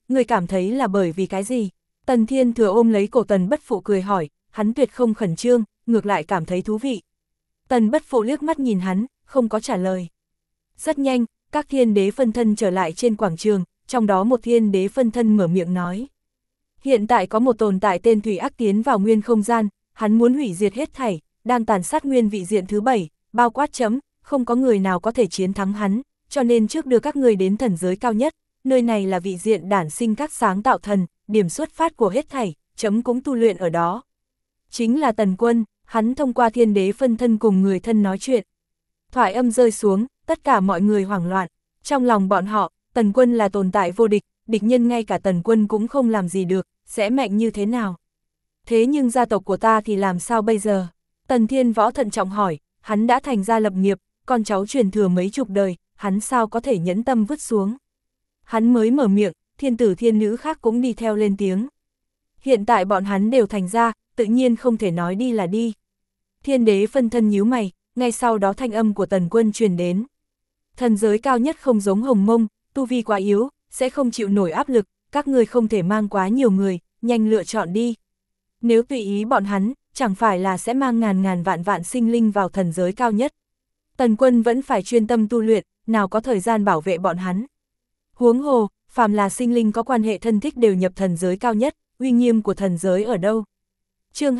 người cảm thấy là bởi vì cái gì? Tần Thiên Thừa ôm lấy cổ Tần Bất Phụ cười hỏi, hắn tuyệt không khẩn trương, ngược lại cảm thấy thú vị. Tần Bất Phụ liếc mắt nhìn hắn, không có trả lời. Rất nhanh, các thiên đế phân thân trở lại trên quảng trường, trong đó một thiên đế phân thân mở miệng nói. Hiện tại có một tồn tại tên Thủy Ác tiến vào nguyên không gian, hắn muốn hủy diệt hết thảy, đang tàn sát nguyên vị diện thứ 7, bao quát chấm, không có người nào có thể chiến thắng hắn, cho nên trước đưa các người đến thần giới cao nhất, nơi này là vị diện đản sinh các sáng tạo thần, điểm xuất phát của hết thảy, chấm cũng tu luyện ở đó. Chính là Tần Quân, hắn thông qua thiên đế phân thân cùng người thân nói chuyện. Thoại âm rơi xuống, tất cả mọi người hoảng loạn, trong lòng bọn họ, Tần Quân là tồn tại vô địch, địch nhân ngay cả Tần Quân cũng không làm gì được, sẽ mạnh như thế nào? Thế nhưng gia tộc của ta thì làm sao bây giờ? Tần Thiên Võ thận trọng hỏi, hắn đã thành gia lập nghiệp, con cháu truyền thừa mấy chục đời, hắn sao có thể nhẫn tâm vứt xuống? Hắn mới mở miệng, thiên tử thiên nữ khác cũng đi theo lên tiếng. Hiện tại bọn hắn đều thành gia, tự nhiên không thể nói đi là đi. Thiên đế phân thân nhíu mày, ngay sau đó thanh âm của Tần Quân truyền đến. Thần giới cao nhất không giống Hồng Mông, tu vi quá yếu, sẽ không chịu nổi áp lực, các người không thể mang quá nhiều người, nhanh lựa chọn đi. Nếu tùy ý bọn hắn, chẳng phải là sẽ mang ngàn ngàn vạn vạn sinh linh vào thần giới cao nhất. Tần Quân vẫn phải chuyên tâm tu luyện, nào có thời gian bảo vệ bọn hắn. Huống hồ, phàm là sinh linh có quan hệ thân thích đều nhập thần giới cao nhất, uy nghiêm của thần giới ở đâu? Chương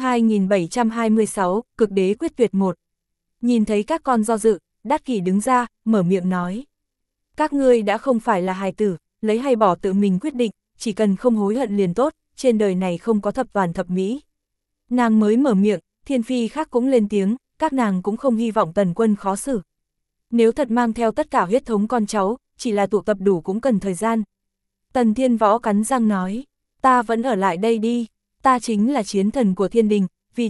2726, Cực Đế Quyết Tuyệt 1. Nhìn thấy các con do dự, Đát Kỷ đứng ra, mở miệng nói. Các ngươi đã không phải là hài tử, lấy hay bỏ tự mình quyết định, chỉ cần không hối hận liền tốt, trên đời này không có thập toàn thập mỹ. Nàng mới mở miệng, thiên phi khác cũng lên tiếng, các nàng cũng không hy vọng Tần Quân khó xử. Nếu thật mang theo tất cả huyết thống con cháu, chỉ là tụ tập đủ cũng cần thời gian. Tần Thiên Võ cắn răng nói, ta vẫn ở lại đây đi, ta chính là chiến thần của thiên đình,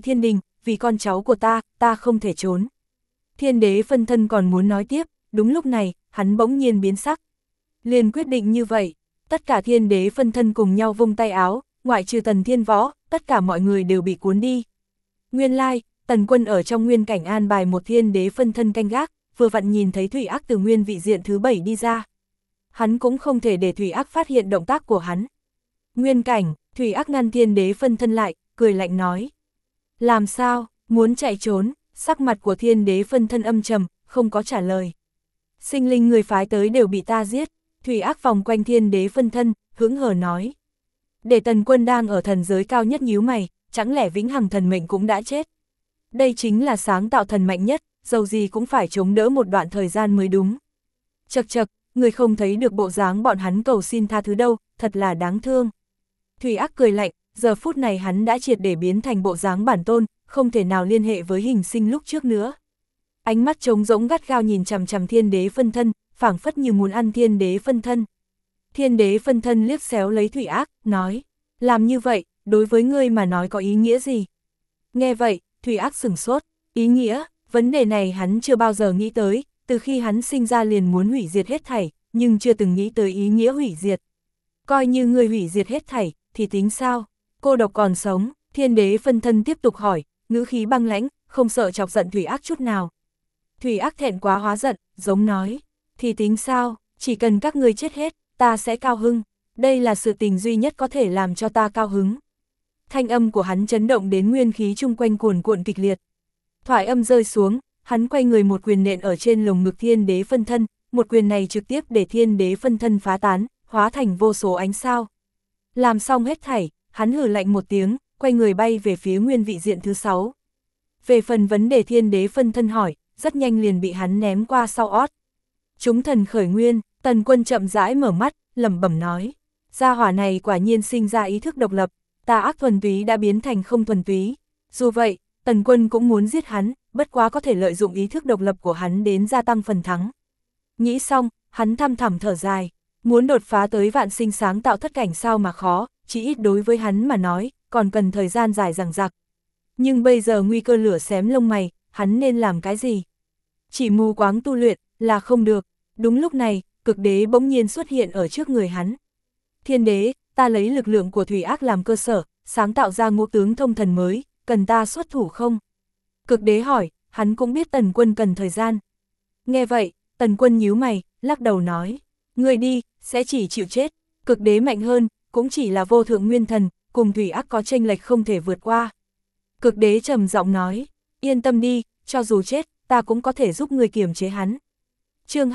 vì con cháu của ta không thể trốn. Thiên đế phân thân còn muốn nói tiếp, đúng lúc này, hắn bỗng nhiên biến sắc. Liền quyết định như vậy, tất cả thiên đế phân thân cùng nhau vung tay áo, ngoại trừ Tần Thiên Võ, tất cả mọi người đều bị cuốn đi. Nguyên lai, Tần Quân ở trong nguyên cảnh an bài một thiên đế phân thân canh gác, vừa vặn nhìn thấy Thủy Ác từ nguyên vị diện thứ 7 đi ra. Hắn cũng không thể để Thủy Ác phát hiện động tác của hắn. Nguyên cảnh, Thủy Ác ngăn thiên đế phân thân lại, cười lạnh nói. Làm sao, muốn chạy trốn, sắc mặt của thiên đế phân thân âm trầm, không có trả lời. Sinh linh người phái tới đều bị ta giết, Thủy Ác vòng quanh thiên đế phân thân, hững hờ nói. Để Tần Quân đang ở thần giới cao nhất nhíu mày, chẳng lẽ vĩnh hằng thần mệnh cũng đã chết. Đây chính là sáng tạo thần mạnh nhất, dầu gì cũng phải chống đỡ một đoạn thời gian mới đúng. Chậc chậc, người không thấy được bộ dáng bọn hắn cầu xin tha thứ đâu, thật là đáng thương. Thủy Ác cười lạnh, giờ phút này hắn đã triệt để biến thành bộ dáng bản tôn, không thể nào liên hệ với hình sinh lúc trước nữa. Ánh mắt trống rỗng gắt gao nhìn chằm chằm thiên đế phân thân, phảng phất như muốn ăn thiên đế phân thân. Thiên đế phân thân liếc xéo lấy Thủy Ác, nói, làm như vậy, đối với ngươi mà nói có ý nghĩa gì? Nghe vậy, Thủy Ác sửng sốt, ý nghĩa, vấn đề này hắn chưa bao giờ nghĩ tới, từ khi hắn sinh ra liền muốn hủy diệt hết thảy, nhưng chưa từng nghĩ tới ý nghĩa hủy diệt. Coi như ngươi hủy diệt hết thảy, thì tính sao? Cô độc còn sống, thiên đế phân thân tiếp tục hỏi, ngữ khí băng lãnh, không sợ chọc giận Thủy Ác chút nào. Thủy Ác thẹn quá hóa giận, giống nói, thì tính sao, chỉ cần các ngươi chết hết, ta sẽ cao hưng, đây là sự tình duy nhất có thể làm cho ta cao hứng. Thanh âm của hắn chấn động đến nguyên khí chung quanh cuồn cuộn kịch liệt. Thoại âm rơi xuống, hắn quay người một quyền nện ở trên lồng ngực thiên đế phân thân, một quyền này trực tiếp để thiên đế phân thân phá tán, hóa thành vô số ánh sao. Làm xong hết thảy, hắn hừ lạnh một tiếng, quay người bay về phía nguyên vị diện thứ 6. Về phần vấn đề thiên đế phân thân hỏi, rất nhanh liền bị hắn ném qua sau ót. Chúng thần khởi nguyên, Tần Quân chậm rãi mở mắt, lẩm bẩm nói. Gia hỏa này quả nhiên sinh ra ý thức độc lập, tà ác thuần túy đã biến thành không thuần túy. Dù vậy, Tần Quân cũng muốn giết hắn, bất quá có thể lợi dụng ý thức độc lập của hắn đến gia tăng phần thắng. Nghĩ xong, hắn thăm thẳm thở dài, muốn đột phá tới vạn sinh sáng tạo thất cảnh sao mà khó, chỉ ít đối với hắn mà nói, còn cần thời gian dài dằng dặc. Nhưng bây giờ nguy cơ lửa xém lông mày, hắn nên làm cái gì? Chỉ mù quáng tu luyện, là không được. Đúng lúc này, Cực Đế bỗng nhiên xuất hiện ở trước người hắn. Thiên đế, ta lấy lực lượng của Thủy Ác làm cơ sở, sáng tạo ra ngũ tướng thông thần mới, cần ta xuất thủ không? Cực Đế hỏi, hắn cũng biết Tần Quân cần thời gian. Nghe vậy, Tần Quân nhíu mày, lắc đầu nói, ngươi đi, sẽ chỉ chịu chết. Cực đế mạnh hơn, cũng chỉ là vô thượng nguyên thần, cùng thủy ác có chênh lệch không thể vượt qua. Cực đế trầm giọng nói, yên tâm đi, cho dù chết, ta cũng có thể giúp ngươi kiềm chế hắn. Chương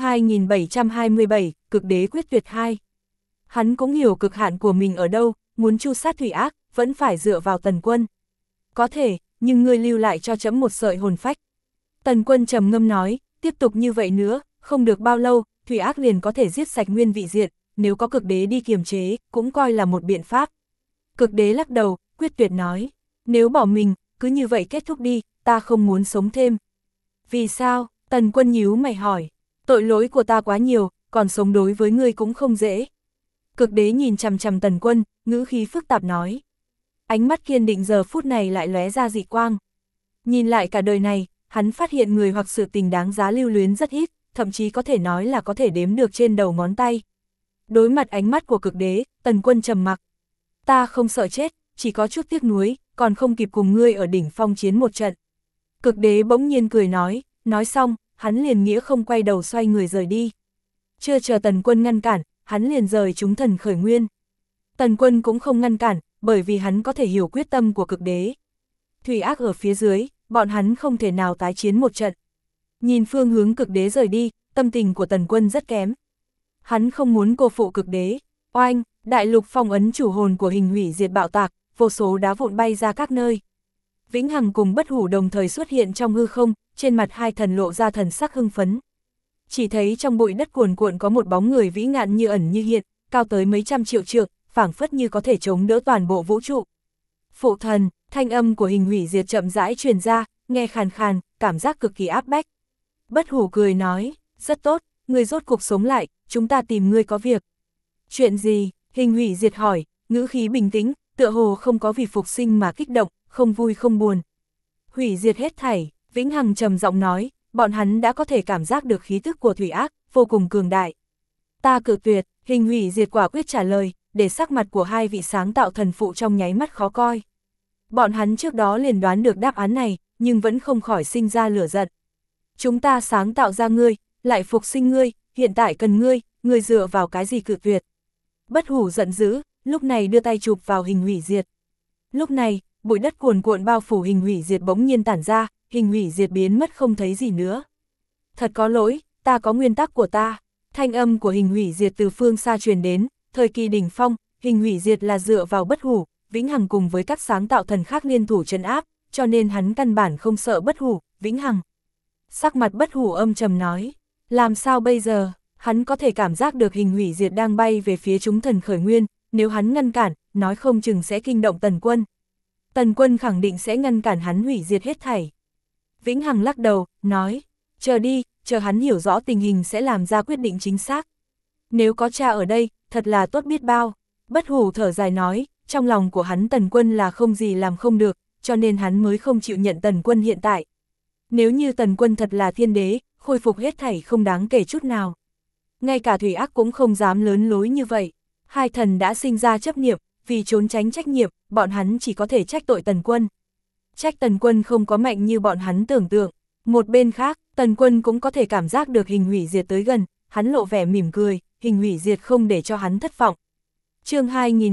2727, Cực đế quyết tuyệt 2. Hắn cũng hiểu cực hạn của mình ở đâu, muốn tru sát thủy ác, vẫn phải dựa vào Tần Quân. Có thể, nhưng ngươi lưu lại cho trẫm một sợi hồn phách. Tần Quân trầm ngâm nói, tiếp tục như vậy nữa, không được bao lâu, thủy ác liền có thể giết sạch nguyên vị diện, nếu có cực đế đi kiềm chế, cũng coi là một biện pháp. Cực đế lắc đầu, quyết tuyệt nói, nếu bỏ mình, cứ như vậy kết thúc đi, ta không muốn sống thêm. Vì sao? Tần Quân nhíu mày hỏi, tội lỗi của ta quá nhiều, còn sống đối với ngươi cũng không dễ. Cực đế nhìn chằm chằm Tần Quân, ngữ khí phức tạp nói. Ánh mắt kiên định giờ phút này lại lóe ra dị quang. Nhìn lại cả đời này, hắn phát hiện người hoặc sự tình đáng giá lưu luyến rất ít, thậm chí có thể nói là có thể đếm được trên đầu ngón tay. Đối mặt ánh mắt của cực đế, Tần Quân trầm mặc. Ta không sợ chết, chỉ có chút tiếc nuối, còn không kịp cùng ngươi ở đỉnh phong chiến một trận. Cực đế bỗng nhiên cười nói xong, hắn liền nghĩa không quay đầu xoay người rời đi. Chưa chờ Tần Quân ngăn cản, hắn liền rời chúng thần khởi nguyên. Tần Quân cũng không ngăn cản, bởi vì hắn có thể hiểu quyết tâm của cực đế. Thủy ác ở phía dưới, bọn hắn không thể nào tái chiến một trận. Nhìn phương hướng cực đế rời đi, tâm tình của Tần Quân rất kém. Hắn không muốn cô phụ cực đế. Oanh, đại lục phong ấn chủ hồn của hình hủy diệt bạo tạc, vô số đá vụn bay ra các nơi. Vĩnh Hằng cùng Bất Hủ đồng thời xuất hiện trong hư không, trên mặt hai thần lộ ra thần sắc hưng phấn. Chỉ thấy trong bụi đất cuồn cuộn có một bóng người vĩ ngạn như ẩn như hiện, cao tới mấy trăm triệu trượng, phảng phất như có thể chống đỡ toàn bộ vũ trụ. Phụ thần, thanh âm của hình hủy diệt chậm rãi truyền ra, nghe khàn khàn, cảm giác cực kỳ áp bách. Bất Hủ cười nói, rất tốt, ngươi rốt cuộc sống lại, chúng ta tìm ngươi có việc. Chuyện gì? Hình hủy diệt hỏi, ngữ khí bình tĩnh, tựa hồ không có vì phục sinh mà kích động, không vui không buồn. Hủy diệt hết thảy, Vĩnh Hằng trầm giọng nói, bọn hắn đã có thể cảm giác được khí tức của thủy ác, vô cùng cường đại. Ta cự tuyệt, hình hủy diệt quả quyết trả lời, để sắc mặt của hai vị sáng tạo thần phụ trong nháy mắt khó coi. Bọn hắn trước đó liền đoán được đáp án này, nhưng vẫn không khỏi sinh ra lửa giận. Chúng ta sáng tạo ra ngươi, lại phục sinh ngươi, hiện tại cần ngươi dựa vào cái gì cự tuyệt. Bất Hủ giận dữ, lúc này đưa tay chụp vào hình hủy diệt. Lúc này, bụi đất cuồn cuộn bao phủ hình hủy diệt bỗng nhiên tản ra, hình hủy diệt biến mất không thấy gì nữa. Thật có lỗi, ta có nguyên tắc của ta. Thanh âm của hình hủy diệt từ phương xa truyền đến, thời kỳ đỉnh phong, hình hủy diệt là dựa vào Bất Hủ, Vĩnh Hằng cùng với các sáng tạo thần khác liên thủ trấn áp, cho nên hắn căn bản không sợ Bất Hủ, Vĩnh Hằng. Sắc mặt Bất Hủ âm trầm nói, làm sao bây giờ? Hắn có thể cảm giác được hình hủy diệt đang bay về phía chúng thần khởi nguyên, nếu hắn ngăn cản, nói không chừng sẽ kinh động Tần Quân. Tần Quân khẳng định sẽ ngăn cản hắn hủy diệt hết thảy. Vĩnh Hằng lắc đầu, nói, chờ đi, chờ hắn hiểu rõ tình hình sẽ làm ra quyết định chính xác. Nếu có cha ở đây, thật là tốt biết bao. Bất Hủ thở dài nói, trong lòng của hắn Tần Quân là không gì làm không được, cho nên hắn mới không chịu nhận Tần Quân hiện tại. Nếu như Tần Quân thật là thiên đế, khôi phục hết thảy không đáng kể chút nào. Ngay cả thủy ác cũng không dám lớn lối như vậy. Hai thần đã sinh ra chấp niệm, vì trốn tránh trách nhiệm, bọn hắn chỉ có thể trách tội Tần Quân. Trách Tần Quân không có mạnh như bọn hắn tưởng tượng. Một bên khác, Tần Quân cũng có thể cảm giác được hình hủy diệt tới gần, hắn lộ vẻ mỉm cười, hình hủy diệt không để cho hắn thất vọng. Chương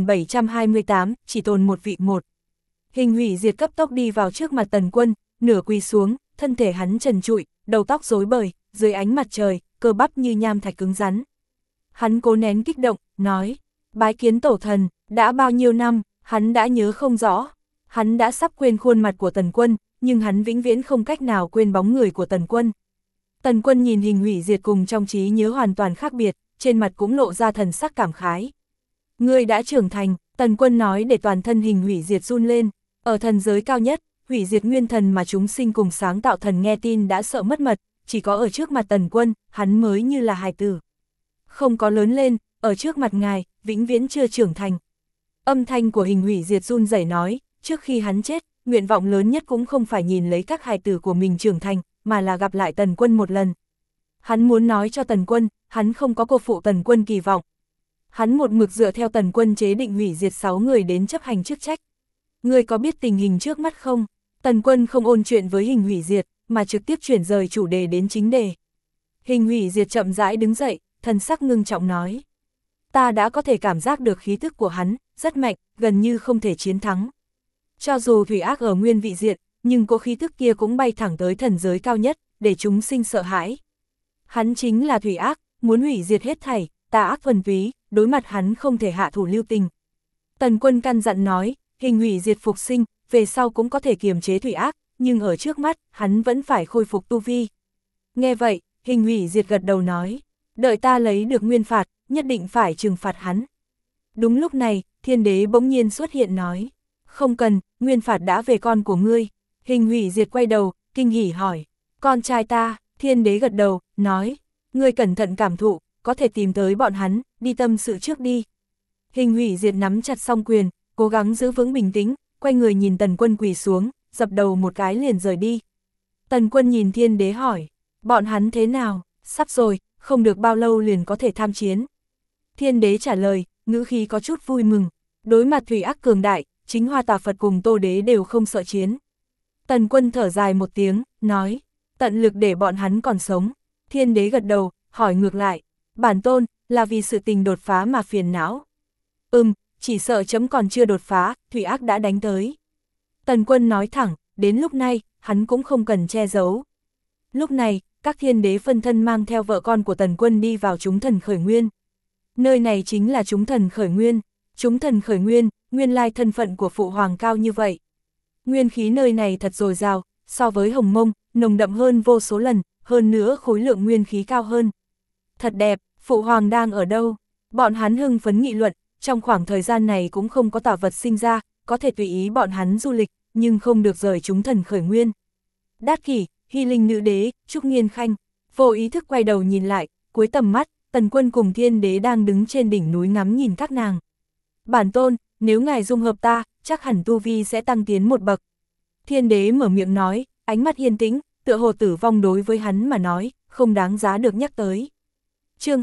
2728, chỉ tồn một vị một. Hình hủy diệt cấp tốc đi vào trước mặt Tần Quân, nửa quỳ xuống, thân thể hắn trần trụi, đầu tóc rối bời, dưới ánh mặt trời, cơ bắp như nham thạch cứng rắn. Hắn cố nén kích động, nói, bái kiến tổ thần, đã bao nhiêu năm, hắn đã nhớ không rõ. Hắn đã sắp quên khuôn mặt của Tần Quân, nhưng hắn vĩnh viễn không cách nào quên bóng người của Tần Quân. Tần Quân nhìn hình hủy diệt cùng trong trí nhớ hoàn toàn khác biệt, trên mặt cũng lộ ra thần sắc cảm khái. Ngươi đã trưởng thành, Tần Quân nói để toàn thân hình hủy diệt run lên. Ở thần giới cao nhất, hủy diệt nguyên thần mà chúng sinh cùng sáng tạo thần nghe tin đã sợ mất mật, chỉ có ở trước mặt Tần Quân, hắn mới như là hài tử. Không có lớn lên, ở trước mặt ngài, vĩnh viễn chưa trưởng thành. Âm thanh của hình hủy diệt run rẩy nói, trước khi hắn chết, nguyện vọng lớn nhất cũng không phải nhìn lấy các hài tử của mình trưởng thành, mà là gặp lại Tần Quân một lần. Hắn muốn nói cho Tần Quân, hắn không có cô phụ Tần Quân kỳ vọng. Hắn một mực dựa theo Tần Quân chế định hủy diệt 6 người đến chấp hành chức trách. Ngươi có biết tình hình trước mắt không? Tần Quân không ôn chuyện với hình hủy diệt, mà trực tiếp chuyển rời chủ đề đến chính đề. Hình hủy diệt chậm rãi đứng dậy, thần sắc ngưng trọng nói. Ta đã có thể cảm giác được khí thức của hắn, rất mạnh, gần như không thể chiến thắng. Cho dù thủy ác ở nguyên vị diện, nhưng cỗ khí thức kia cũng bay thẳng tới thần giới cao nhất, để chúng sinh sợ hãi. Hắn chính là thủy ác, muốn hủy diệt hết thảy, tà ác thuần túy, đối mặt hắn không thể hạ thủ lưu tình. Tần Quân căn dặn nói, hình hủy diệt phục sinh, về sau cũng có thể kiềm chế thủy ác, nhưng ở trước mắt, hắn vẫn phải khôi phục tu vi. Nghe vậy, hình hủy diệt gật đầu nói, đợi ta lấy được nguyên phạt, nhất định phải trừng phạt hắn. Đúng lúc này, thiên đế bỗng nhiên xuất hiện nói, không cần, nguyên phạt đã về con của ngươi. Hình hủy diệt quay đầu, kinh hỉ hỏi, con trai ta, thiên đế gật đầu, nói, ngươi cẩn thận cảm thụ, có thể tìm tới bọn hắn, đi tâm sự trước đi. Hình hủy diệt nắm chặt song quyền, cố gắng giữ vững bình tĩnh, quay người nhìn Tần Quân quỳ xuống, dập đầu một cái liền rời đi. Tần Quân nhìn thiên đế hỏi, bọn hắn thế nào, sắp rồi, không được bao lâu liền có thể tham chiến. Thiên đế trả lời, ngữ khí có chút vui mừng, đối mặt thủy ác cường đại, chính Hoa Tà Phật cùng Tô Đế đều không sợ chiến. Tần Quân thở dài một tiếng, nói, tận lực để bọn hắn còn sống. Thiên đế gật đầu, hỏi ngược lại, bản tôn, là vì sự tình đột phá mà phiền não. Chỉ sợ chấm còn chưa đột phá, thủy ác đã đánh tới. Tần Quân nói thẳng, đến lúc này, hắn cũng không cần che giấu. Lúc này, các thiên đế phân thân mang theo vợ con của Tần Quân đi vào chúng thần khởi nguyên. Nơi này chính là chúng thần khởi nguyên. Chúng thần khởi nguyên, nguyên lai thân phận của phụ hoàng cao như vậy. Nguyên khí nơi này thật dồi dào, so với Hồng Mông, nồng đậm hơn vô số lần, hơn nữa khối lượng nguyên khí cao hơn. Thật đẹp, phụ hoàng đang ở đâu? Bọn hắn hưng phấn nghị luận, trong khoảng thời gian này cũng không có tà vật sinh ra, có thể tùy ý bọn hắn du lịch, nhưng không được rời chúng thần khởi nguyên. Đát Kỷ, Hy Linh nữ đế, Trúc Nghiên Khanh, vô ý thức quay đầu nhìn lại, cuối tầm mắt, Tần Quân cùng thiên đế đang đứng trên đỉnh núi ngắm nhìn các nàng. Bản tôn, nếu ngài dung hợp ta, chắc hẳn tu vi sẽ tăng tiến một bậc. Thiên đế mở miệng nói, ánh mắt yên tĩnh, tựa hồ tử vong đối với hắn mà nói, không đáng giá được nhắc tới. Chương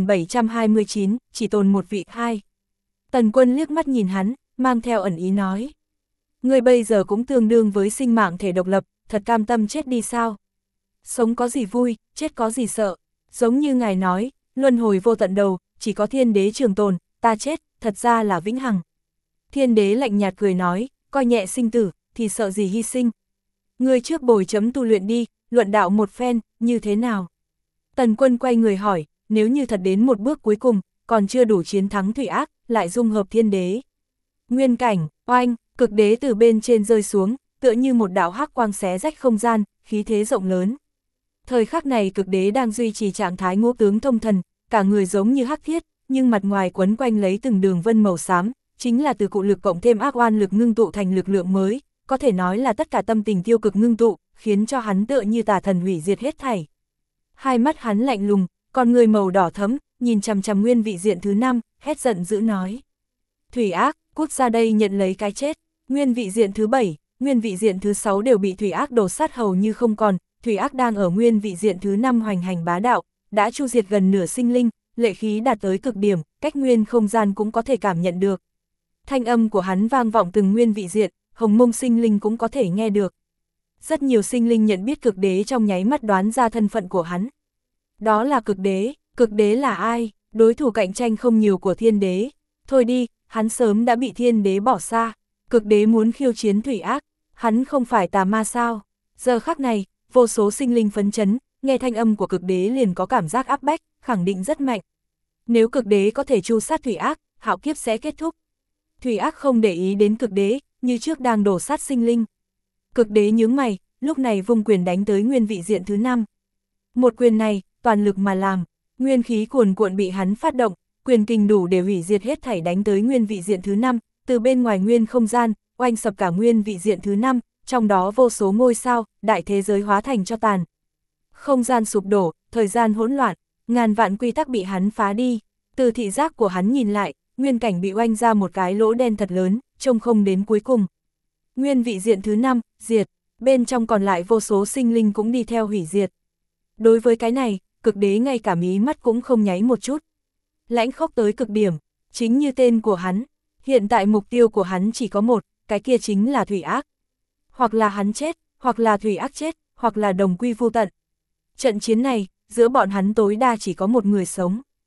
2729, chỉ tồn một vị hai. Tần Quân liếc mắt nhìn hắn, mang theo ẩn ý nói. Ngươi bây giờ cũng tương đương với sinh mạng thể độc lập, thật cam tâm chết đi sao? Sống có gì vui, chết có gì sợ? Giống như ngài nói, luân hồi vô tận đầu, chỉ có thiên đế trường tồn, ta chết, thật ra là vĩnh hằng. Thiên đế lạnh nhạt cười nói, coi nhẹ sinh tử, thì sợ gì hy sinh. Ngươi trước bồi chấm tu luyện đi, luận đạo một phen, như thế nào? Tần Quân quay người hỏi, nếu như thật đến một bước cuối cùng, còn chưa đủ chiến thắng thủy ác, lại dung hợp thiên đế. Nguyên cảnh, oanh, cực đế từ bên trên rơi xuống, tựa như một đạo hắc quang xé rách không gian, khí thế rộng lớn. Thời khắc này cực đế đang duy trì trạng thái ngũ tướng thông thần, cả người giống như hắc thiết, nhưng mặt ngoài quấn quanh lấy từng đường vân màu xám, chính là từ cụ lực cộng thêm ác oan lực ngưng tụ thành lực lượng mới, có thể nói là tất cả tâm tình tiêu cực ngưng tụ, khiến cho hắn tựa như tà thần hủy diệt hết thảy. Hai mắt hắn lạnh lùng, con người màu đỏ thẫm, nhìn chằm chằm nguyên vị diện thứ 5, hét giận dữ nói. Thủy ác, cút ra đây nhận lấy cái chết. Nguyên vị diện thứ 7, nguyên vị diện thứ 6 đều bị thủy ác đổ sát hầu như không còn, thủy ác đang ở nguyên vị diện thứ 5 hoành hành bá đạo, đã chu diệt gần nửa sinh linh, lệ khí đạt tới cực điểm, cách nguyên không gian cũng có thể cảm nhận được. Thanh âm của hắn vang vọng từng nguyên vị diện, Hồng Mông sinh linh cũng có thể nghe được. Rất nhiều sinh linh nhận biết cực đế trong nháy mắt đoán ra thân phận của hắn. Đó là cực đế là ai? Đối thủ cạnh tranh không nhiều của thiên đế. Thôi đi, hắn sớm đã bị thiên đế bỏ xa. Cực đế muốn khiêu chiến thủy ác, hắn không phải tà ma sao? Giờ khắc này, vô số sinh linh phấn chấn, nghe thanh âm của cực đế liền có cảm giác áp bách, khẳng định rất mạnh. Nếu cực đế có thể tru sát thủy ác, hạo kiếp sẽ kết thúc. Thủy ác không để ý đến cực đế, như trước đang đổ sát sinh linh. Cực đế nhướng mày, lúc này vung quyền đánh tới nguyên vị diện thứ 5. Một quyền này, toàn lực mà làm, nguyên khí cuồn cuộn bị hắn phát động, quyền kình đủ để hủy diệt hết thảy đánh tới nguyên vị diện thứ 5, từ bên ngoài nguyên không gian, oanh sập cả nguyên vị diện thứ 5, trong đó vô số ngôi sao, đại thế giới hóa thành cho tàn. Không gian sụp đổ, thời gian hỗn loạn, ngàn vạn quy tắc bị hắn phá đi, từ thị giác của hắn nhìn lại, nguyên cảnh bị oanh ra một cái lỗ đen thật lớn, trông không đến cuối cùng. Nguyên vị diện thứ 5, diệt, bên trong còn lại vô số sinh linh cũng đi theo hủy diệt. Đối với cái này, cực đế ngay cả mí mắt cũng không nháy một chút. Lãnh khốc tới cực điểm, chính như tên của hắn, hiện tại mục tiêu của hắn chỉ có một, cái kia chính là thủy ác. Hoặc là hắn chết, hoặc là thủy ác chết, hoặc là đồng quy vu tận. Trận chiến này, giữa bọn hắn tối đa chỉ có một người sống.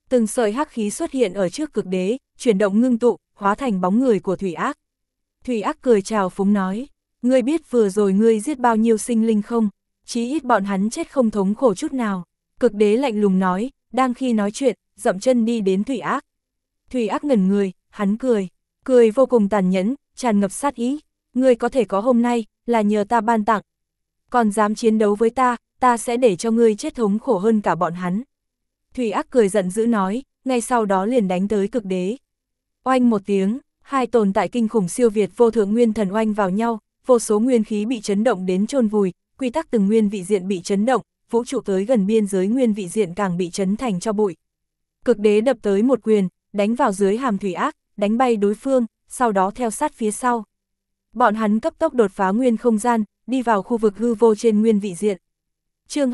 Từng sợi hắc khí xuất hiện ở trước cực đế, chuyển động ngưng tụ, hóa thành bóng người của Thủy Ác. Thủy Ác cười chào phúng nói, ngươi biết vừa rồi ngươi giết bao nhiêu sinh linh không? Chí ít bọn hắn chết không thống khổ chút nào. Cực đế lạnh lùng nói, đang khi nói chuyện, dậm chân đi đến Thủy Ác. Thủy Ác ngẩn người, hắn cười vô cùng tàn nhẫn, tràn ngập sát ý. Ngươi có thể có hôm nay, là nhờ ta ban tặng. Còn dám chiến đấu với ta sẽ để cho ngươi chết thống khổ hơn cả bọn hắn. Thủy Ác cười giận dữ nói, ngay sau đó liền đánh tới cực đế. Oanh một tiếng, hai tồn tại kinh khủng siêu việt vô thượng nguyên thần oanh vào nhau, vô số nguyên khí bị chấn động đến chôn vùi, quy tắc từng nguyên vị diện bị chấn động, vũ trụ tới gần biên giới nguyên vị diện càng bị chấn thành cho bụi. Cực đế đập tới một quyền, đánh vào dưới hàm Thủy Ác, đánh bay đối phương, sau đó theo sát phía sau. Bọn hắn cấp tốc đột phá nguyên không gian, đi vào khu vực hư vô trên nguyên vị diện. Chương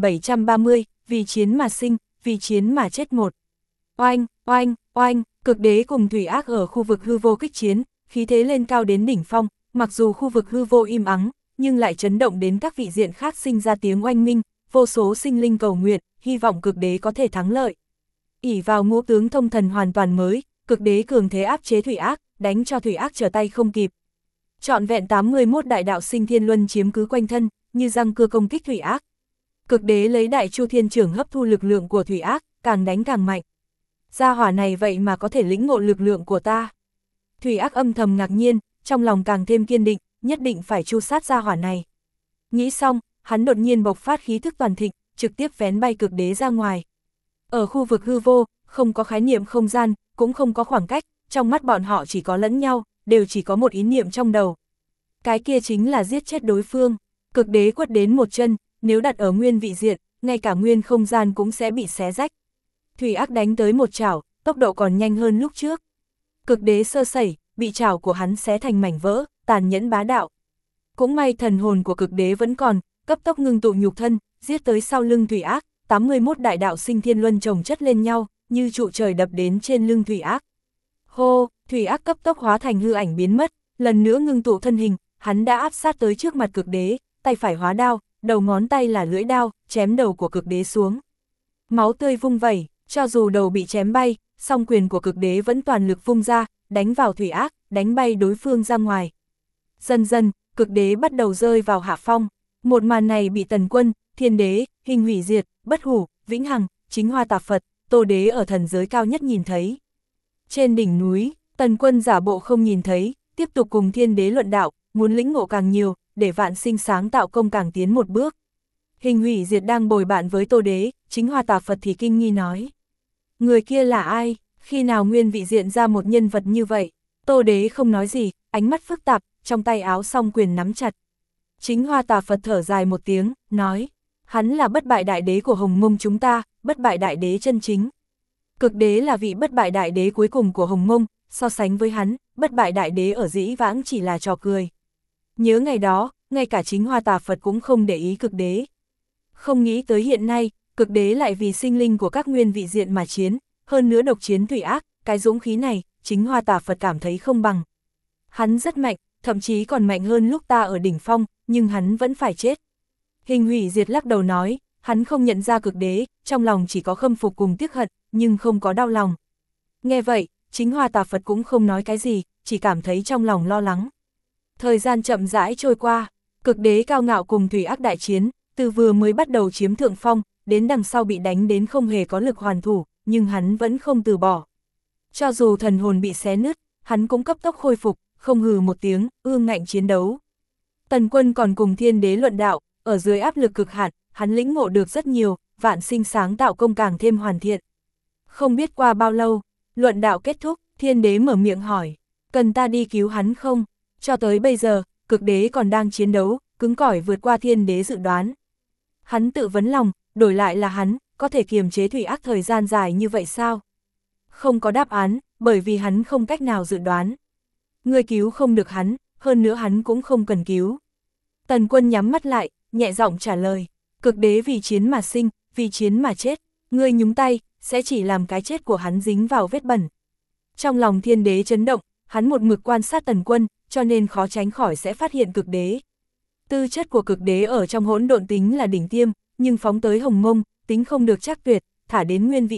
2730, vì chiến mà sinh, vì chiến mà chết một. Oanh, oanh, oanh, cực đế cùng Thủy Ác ở khu vực hư vô kích chiến, khí thế lên cao đến đỉnh phong, mặc dù khu vực hư vô im ắng, nhưng lại chấn động đến các vị diện khác sinh ra tiếng oanh minh, vô số sinh linh cầu nguyện, hy vọng cực đế có thể thắng lợi. Ỷ vào ngũ tướng thông thần hoàn toàn mới, cực đế cường thế áp chế Thủy Ác, đánh cho Thủy Ác trở tay không kịp. Trọn vẹn 81 đại đạo sinh thiên luân chiếm cứ quanh thân, như răng cưa công kích Thủy Ác. Cực đế lấy đại chu thiên trưởng hấp thu lực lượng của Thủy Ác, càng đánh càng mạnh. Gia hỏa này vậy mà có thể lĩnh ngộ lực lượng của ta. Thủy Ác âm thầm ngạc nhiên, trong lòng càng thêm kiên định, nhất định phải tru sát gia hỏa này. Nghĩ xong, hắn đột nhiên bộc phát khí thức toàn thịnh, trực tiếp vén bay cực đế ra ngoài. Ở khu vực hư vô, không có khái niệm không gian, cũng không có khoảng cách, trong mắt bọn họ chỉ có lẫn nhau, đều chỉ có một ý niệm trong đầu. Cái kia chính là giết chết đối phương. Cực đế quất đến một chân, nếu đặt ở nguyên vị diện, ngay cả nguyên không gian cũng sẽ bị xé rách. Thủy Ác đánh tới một chảo, tốc độ còn nhanh hơn lúc trước. Cực đế sơ sẩy, bị chảo của hắn xé thành mảnh vỡ, tàn nhẫn bá đạo. Cũng may thần hồn của cực đế vẫn còn, cấp tốc ngưng tụ nhục thân, giết tới sau lưng Thủy Ác, 81 đại đạo sinh thiên luân chồng chất lên nhau, như trụ trời đập đến trên lưng Thủy Ác. Hô, Thủy Ác cấp tốc hóa thành hư ảnh biến mất, lần nữa ngưng tụ thân hình, hắn đã áp sát tới trước mặt cực đế, tay phải hóa đao, đầu ngón tay là lưỡi đao, chém đầu của cực đế xuống. Máu tươi vung vẩy, cho dù đầu bị chém bay, song quyền của cực đế vẫn toàn lực vung ra, đánh vào Thủy Ác, đánh bay đối phương ra ngoài. Dần dần, cực đế bắt đầu rơi vào hạ phong. Một màn này bị Tần Quân, Thiên Đế, Hình Hủy Diệt, Bất Hủ, Vĩnh Hằng, Chính Hoa Tạp Phật, Tô Đế ở thần giới cao nhất nhìn thấy. Trên đỉnh núi, Tần Quân giả bộ không nhìn thấy, tiếp tục cùng Thiên Đế luận đạo, muốn lĩnh ngộ càng nhiều, để vạn sinh sáng tạo công càng tiến một bước. Hình Hủy Diệt đang bồi bạn với Tô Đế, Chính Hoa Tạp Phật thì kinh nghi nói. Người kia là ai? Khi nào nguyên vị diện ra một nhân vật như vậy? Tô Đế không nói gì, ánh mắt phức tạp, trong tay áo song quyền nắm chặt. Chính Hoa Tà Phật thở dài một tiếng, nói, hắn là bất bại đại đế của Hồng Mông chúng ta, bất bại đại đế chân chính. Cực đế là vị bất bại đại đế cuối cùng của Hồng Mông, so sánh với hắn, bất bại đại đế ở dĩ vãng chỉ là trò cười. Nhớ ngày đó, ngay cả chính Hoa Tà Phật cũng không để ý cực đế. Không nghĩ tới hiện nay, cực đế lại vì sinh linh của các nguyên vị diện mà chiến, hơn nữa độc chiến Thủy Ác, cái dũng khí này, chính Hoa Tà Phật cảm thấy không bằng. Hắn rất mạnh, thậm chí còn mạnh hơn lúc ta ở đỉnh phong, nhưng hắn vẫn phải chết. Hình Hủy Diệt lắc đầu nói, hắn không nhận ra cực đế, trong lòng chỉ có khâm phục cùng tiếc hận, nhưng không có đau lòng. Nghe vậy, chính Hoa Tà Phật cũng không nói cái gì, chỉ cảm thấy trong lòng lo lắng. Thời gian chậm rãi trôi qua, cực đế cao ngạo cùng Thủy Ác đại chiến, từ vừa mới bắt đầu chiếm thượng phong, đến đằng sau bị đánh đến không hề có lực hoàn thủ, nhưng hắn vẫn không từ bỏ. Cho dù thần hồn bị xé nứt, hắn cũng cấp tốc khôi phục, không hừ một tiếng, ương ngạnh chiến đấu. Tần Quân còn cùng Thiên Đế luận đạo, ở dưới áp lực cực hạn, hắn lĩnh ngộ được rất nhiều, vạn sinh sáng tạo công càng thêm hoàn thiện. Không biết qua bao lâu, luận đạo kết thúc, Thiên Đế mở miệng hỏi, cần ta đi cứu hắn không? Cho tới bây giờ, cực đế còn đang chiến đấu, cứng cỏi vượt qua Thiên Đế dự đoán. Hắn tự vấn lòng, đổi lại là hắn, có thể kiềm chế Thủy Ác thời gian dài như vậy sao? Không có đáp án, bởi vì hắn không cách nào dự đoán. Người cứu không được hắn, hơn nữa hắn cũng không cần cứu. Tần Quân nhắm mắt lại, nhẹ giọng trả lời, cực đế vì chiến mà sinh, vì chiến mà chết, ngươi nhúng tay, sẽ chỉ làm cái chết của hắn dính vào vết bẩn. Trong lòng Thiên Đế chấn động, hắn một mực quan sát Tần Quân, cho nên khó tránh khỏi sẽ phát hiện cực đế. Tư chất của cực đế ở trong hỗn độn tính là đỉnh tiêm, nhưng phóng tới Hồng Mông, tính không được chắc tuyệt, thả đến nguyên vị diện,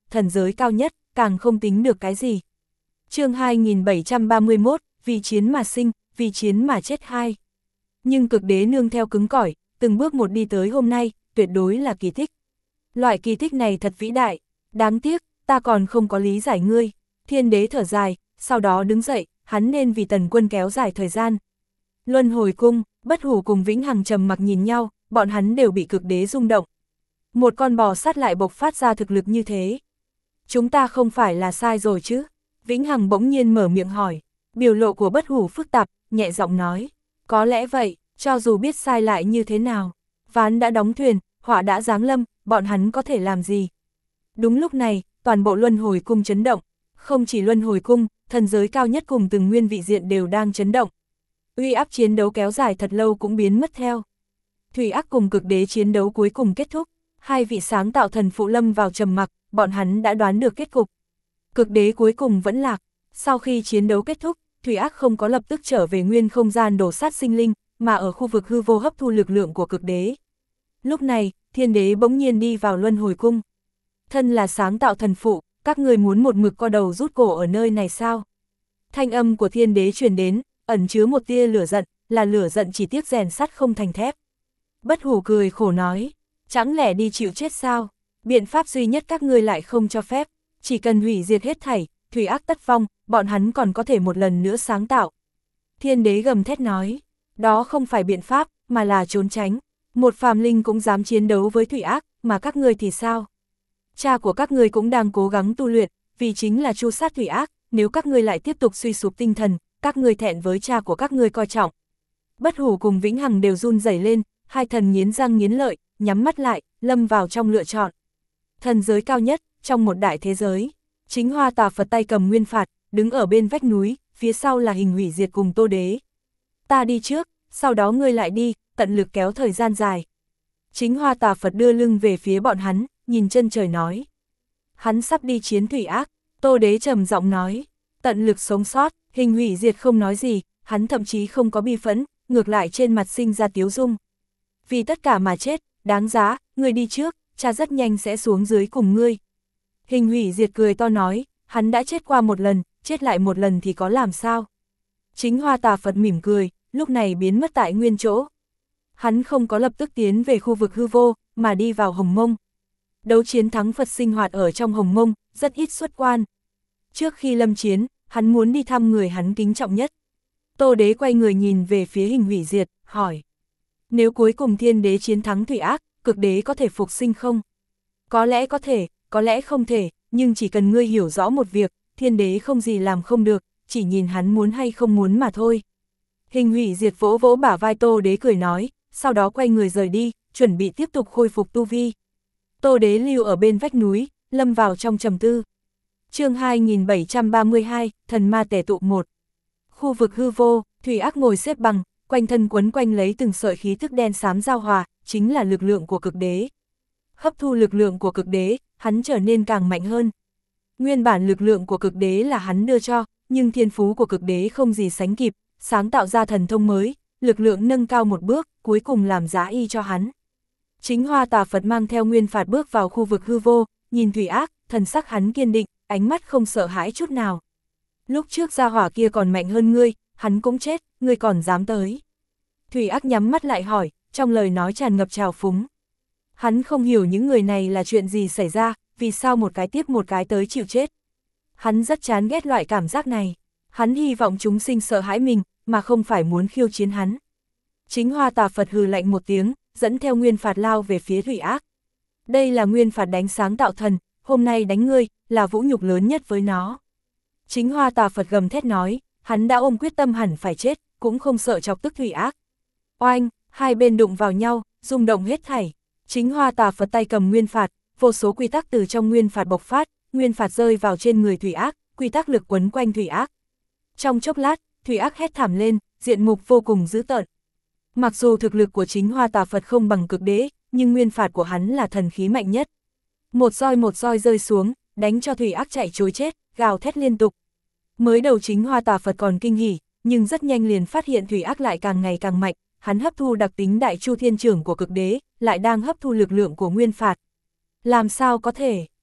thần giới cao nhất, càng không tính được cái gì. Chương 2731, vì chiến mà sinh, vì chiến mà chết 2. Nhưng cực đế nương theo cứng cỏi, từng bước một đi tới hôm nay, tuyệt đối là kỳ tích. Loại kỳ tích này thật vĩ đại, đáng tiếc, ta còn không có lý giải ngươi. Thiên đế thở dài, sau đó đứng dậy, hắn nên vì Tần Quân kéo dài thời gian. Luân hồi cung, Bất Hủ cùng Vĩnh Hằng trầm mặc nhìn nhau, bọn hắn đều bị cực đế rung động. Một con bò sát lại bộc phát ra thực lực như thế. Chúng ta không phải là sai rồi chứ? Vĩnh Hằng bỗng nhiên mở miệng hỏi. Biểu lộ của Bất Hủ phức tạp, nhẹ giọng nói. Có lẽ vậy, cho dù biết sai lại như thế nào. Ván đã đóng thuyền, họa đã giáng lâm, bọn hắn có thể làm gì? Đúng lúc này, toàn bộ luân hồi cung chấn động. Không chỉ luân hồi cung, thần giới cao nhất cùng từng nguyên vị diện đều đang chấn động. Uy áp chiến đấu kéo dài thật lâu cũng biến mất theo. Thủy Ác cùng cực đế chiến đấu cuối cùng kết thúc. Hai vị sáng tạo thần phụ lâm vào trầm mặc, bọn hắn đã đoán được kết cục. Cực đế cuối cùng vẫn lạc. Sau khi chiến đấu kết thúc, Thủy Ác không có lập tức trở về nguyên không gian đổ sát sinh linh, mà ở khu vực hư vô hấp thu lực lượng của cực đế. Lúc này, thiên đế bỗng nhiên đi vào luân hồi cung. Thân là sáng tạo thần phụ, các người muốn một mực co đầu rút cổ ở nơi này sao? Thanh âm của thiên đế truyền đến, ẩn chứa một tia lửa giận, là lửa giận chỉ tiếc rèn sắt không thành thép. Bất Hủ cười khổ nói, chẳng lẽ đi chịu chết sao? Biện pháp duy nhất các ngươi lại không cho phép, chỉ cần hủy diệt hết thảy, Thủy Ác tất vong, bọn hắn còn có thể một lần nữa sáng tạo. Thiên đế gầm thét nói, đó không phải biện pháp, mà là trốn tránh. Một phàm linh cũng dám chiến đấu với Thủy Ác, mà các ngươi thì sao? Cha của các ngươi cũng đang cố gắng tu luyện, vì chính là tru sát Thủy Ác, nếu các ngươi lại tiếp tục suy sụp tinh thần, các ngươi thẹn với cha của các ngươi coi trọng. Bất Hủ cùng Vĩnh Hằng đều run rẩy lên, hai thần nghiến răng nghiến lợi, nhắm mắt lại, lâm vào trong lựa chọn. Thần giới cao nhất, trong một đại thế giới, chính Hoa Tà Phật tay cầm nguyên phạt, đứng ở bên vách núi, phía sau là Hình Hủy Diệt cùng Tô Đế. Ta đi trước, sau đó ngươi lại đi, tận lực kéo thời gian dài. Chính Hoa Tà Phật đưa lưng về phía bọn hắn, nhìn chân trời nói. Hắn sắp đi chiến Thủy Ác, Tô Đế trầm giọng nói, tận lực sống sót. Hình Hủy Diệt không nói gì, hắn thậm chí không có bi phẫn, ngược lại trên mặt sinh ra tiếu dung. Vì tất cả mà chết, đáng giá, ngươi đi trước, cha rất nhanh sẽ xuống dưới cùng ngươi. Hình Hủy Diệt cười to nói, hắn đã chết qua một lần, chết lại một lần thì có làm sao? Chính Hoa Tà Phật mỉm cười, lúc này biến mất tại nguyên chỗ. Hắn không có lập tức tiến về khu vực hư vô, mà đi vào Hồng Mông. Đấu chiến thắng Phật sinh hoạt ở trong Hồng Mông, rất ít xuất quan. Trước khi lâm chiến, hắn muốn đi thăm người hắn kính trọng nhất. Tô Đế quay người nhìn về phía Hình Hủy Diệt, hỏi. Nếu cuối cùng thiên đế chiến thắng Thủy Ác, cực đế có thể phục sinh không? Có lẽ có thể, có lẽ không thể, nhưng chỉ cần ngươi hiểu rõ một việc, thiên đế không gì làm không được, chỉ nhìn hắn muốn hay không muốn mà thôi. Hình Hủy Diệt vỗ vỗ bả vai Tô Đế cười nói, sau đó quay người rời đi, chuẩn bị tiếp tục khôi phục tu vi. Tô Đế lưu ở bên vách núi, lâm vào trong trầm tư. Chương 2732, Thần Ma Tề Tụ 1. Khu vực hư vô, Thủy Ác ngồi xếp bằng, quanh thân quấn quanh lấy từng sợi khí thức đen xám giao hòa, chính là lực lượng của cực đế. Hấp thu lực lượng của cực đế, hắn trở nên càng mạnh hơn. Nguyên bản lực lượng của cực đế là hắn đưa cho, nhưng thiên phú của cực đế không gì sánh kịp, sáng tạo ra thần thông mới, lực lượng nâng cao một bước, cuối cùng làm giá y cho hắn. Chính Hoa Tà Phật mang theo nguyên phạt bước vào khu vực hư vô, nhìn Thủy Ác, thần sắc hắn kiên định, ánh mắt không sợ hãi chút nào. Lúc trước gia hỏa kia còn mạnh hơn ngươi, hắn cũng chết, ngươi còn dám tới. Thủy Ác nhắm mắt lại hỏi, trong lời nói tràn ngập trào phúng. Hắn không hiểu những người này là chuyện gì xảy ra, vì sao một cái tiếp một cái tới chịu chết. Hắn rất chán ghét loại cảm giác này. Hắn hy vọng chúng sinh sợ hãi mình, mà không phải muốn khiêu chiến hắn. Chính Hoa Tà Phật hừ lạnh một tiếng, dẫn theo nguyên phạt lao về phía Thủy Ác. Đây là nguyên phạt đánh sáng tạo thần, hôm nay đánh ngươi, là vũ nhục lớn nhất với nó. Chính Hoa Tà Phật gầm thét nói, hắn đã ôm quyết tâm hẳn phải chết, cũng không sợ chọc tức Thủy Ác. Oanh, hai bên đụng vào nhau, rung động hết thảy. Chính Hoa Tà Phật tay cầm nguyên phạt, vô số quy tắc từ trong nguyên phạt bộc phát, nguyên phạt rơi vào trên người Thủy Ác, quy tắc lực quấn quanh Thủy Ác. Trong chốc lát, Thủy Ác hét thảm lên, diện mục vô cùng dữ tợn. Mặc dù thực lực của chính Hoa Tà Phật không bằng cực đế, nhưng nguyên phạt của hắn là thần khí mạnh nhất. Một roi rơi xuống, đánh cho Thủy Ác chạy trối chết, gào thét liên tục. Mới đầu chính Hoa Tà Phật còn kinh hỉ, nhưng rất nhanh liền phát hiện Thủy Ác lại càng ngày càng mạnh, hắn hấp thu đặc tính Đại Chu Thiên Trưởng của cực đế, lại đang hấp thu lực lượng của nguyên phạt. Làm sao có thể,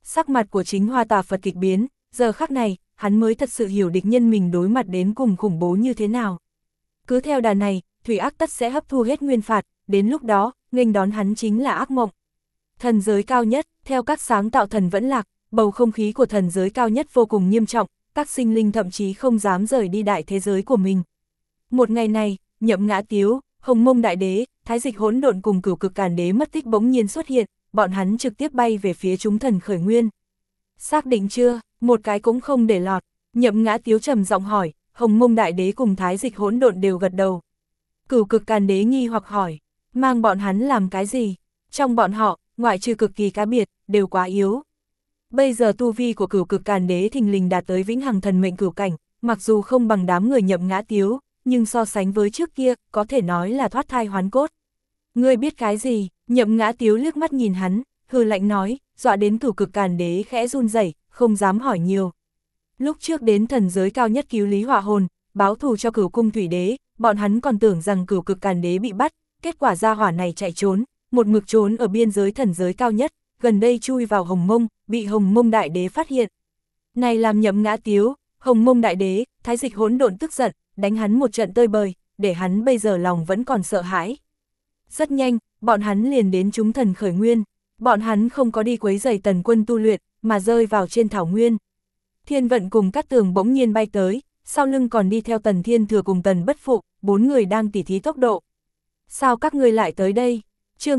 Sắc mặt của Chính Hoa Tà Phật kịch biến, giờ khắc này, hắn mới thật sự hiểu địch nhân mình đối mặt đến cùng khủng bố như thế nào. Cứ theo đà này, Thủy Ác tất sẽ hấp thu hết nguyên phạt, đến lúc đó, nghênh đón hắn chính là ác mộng. Thần giới cao nhất, theo các sáng tạo thần vẫn lạc, bầu không khí của thần giới cao nhất vô cùng nghiêm trọng, các sinh linh thậm chí không dám rời đi đại thế giới của mình. Một ngày này, Nhậm Ngã Tiếu, Hồng Mông Đại Đế, Thái Dịch Hỗn Độn cùng Cửu Cực Càn Đế mất tích bỗng nhiên xuất hiện, bọn hắn trực tiếp bay về phía chúng thần khởi nguyên. Xác định chưa, một cái cũng không để lọt, Nhậm Ngã Tiếu trầm giọng hỏi, Hồng Mông Đại Đế cùng Thái Dịch Hỗn Độn đều gật đầu. Cửu Cực Càn Đế nghi hoặc hỏi, mang bọn hắn làm cái gì? Trong bọn họ, ngoại trừ cực kỳ cá biệt, đều quá yếu. Bây giờ tu vi của Cửu Cực Càn Đế thình lình đạt tới vĩnh hằng thần mệnh cửu cảnh, mặc dù không bằng đám người Nhậm Ngã Tiếu, nhưng so sánh với trước kia, có thể nói là thoát thai hoán cốt. Ngươi biết cái gì? Nhậm Ngã Tiếu liếc mắt nhìn hắn, hừ lạnh nói, dọa đến Cửu Cực Càn Đế khẽ run rẩy, không dám hỏi nhiều. Lúc trước đến thần giới cao nhất cứu Lý Hỏa Hồn, báo thù cho Cửu Cung Thủy Đế, bọn hắn còn tưởng rằng Cửu Cực Càn Đế bị bắt, kết quả gia hỏa này chạy trốn, một mực trốn ở biên giới thần giới cao nhất, gần đây chui vào Hồng Mông, bị Hồng Mông Đại Đế phát hiện. Này làm Nhậm Ngã Tiếu, Hồng Mông Đại Đế, Thái Dịch Hỗn Độn tức giận, đánh hắn một trận tơi bời, để hắn bây giờ lòng vẫn còn sợ hãi. Rất nhanh, bọn hắn liền đến chúng thần khởi nguyên, bọn hắn không có đi quấy rầy Tần Quân tu luyện, mà rơi vào trên thảo nguyên. Thiên Vận cùng Cát Tường bỗng nhiên bay tới, sau lưng còn đi theo Tần Thiên Thừa cùng Tần Bất Phụ, 4 người đang tỉ thí tốc độ. Sao các ngươi lại tới đây? Chương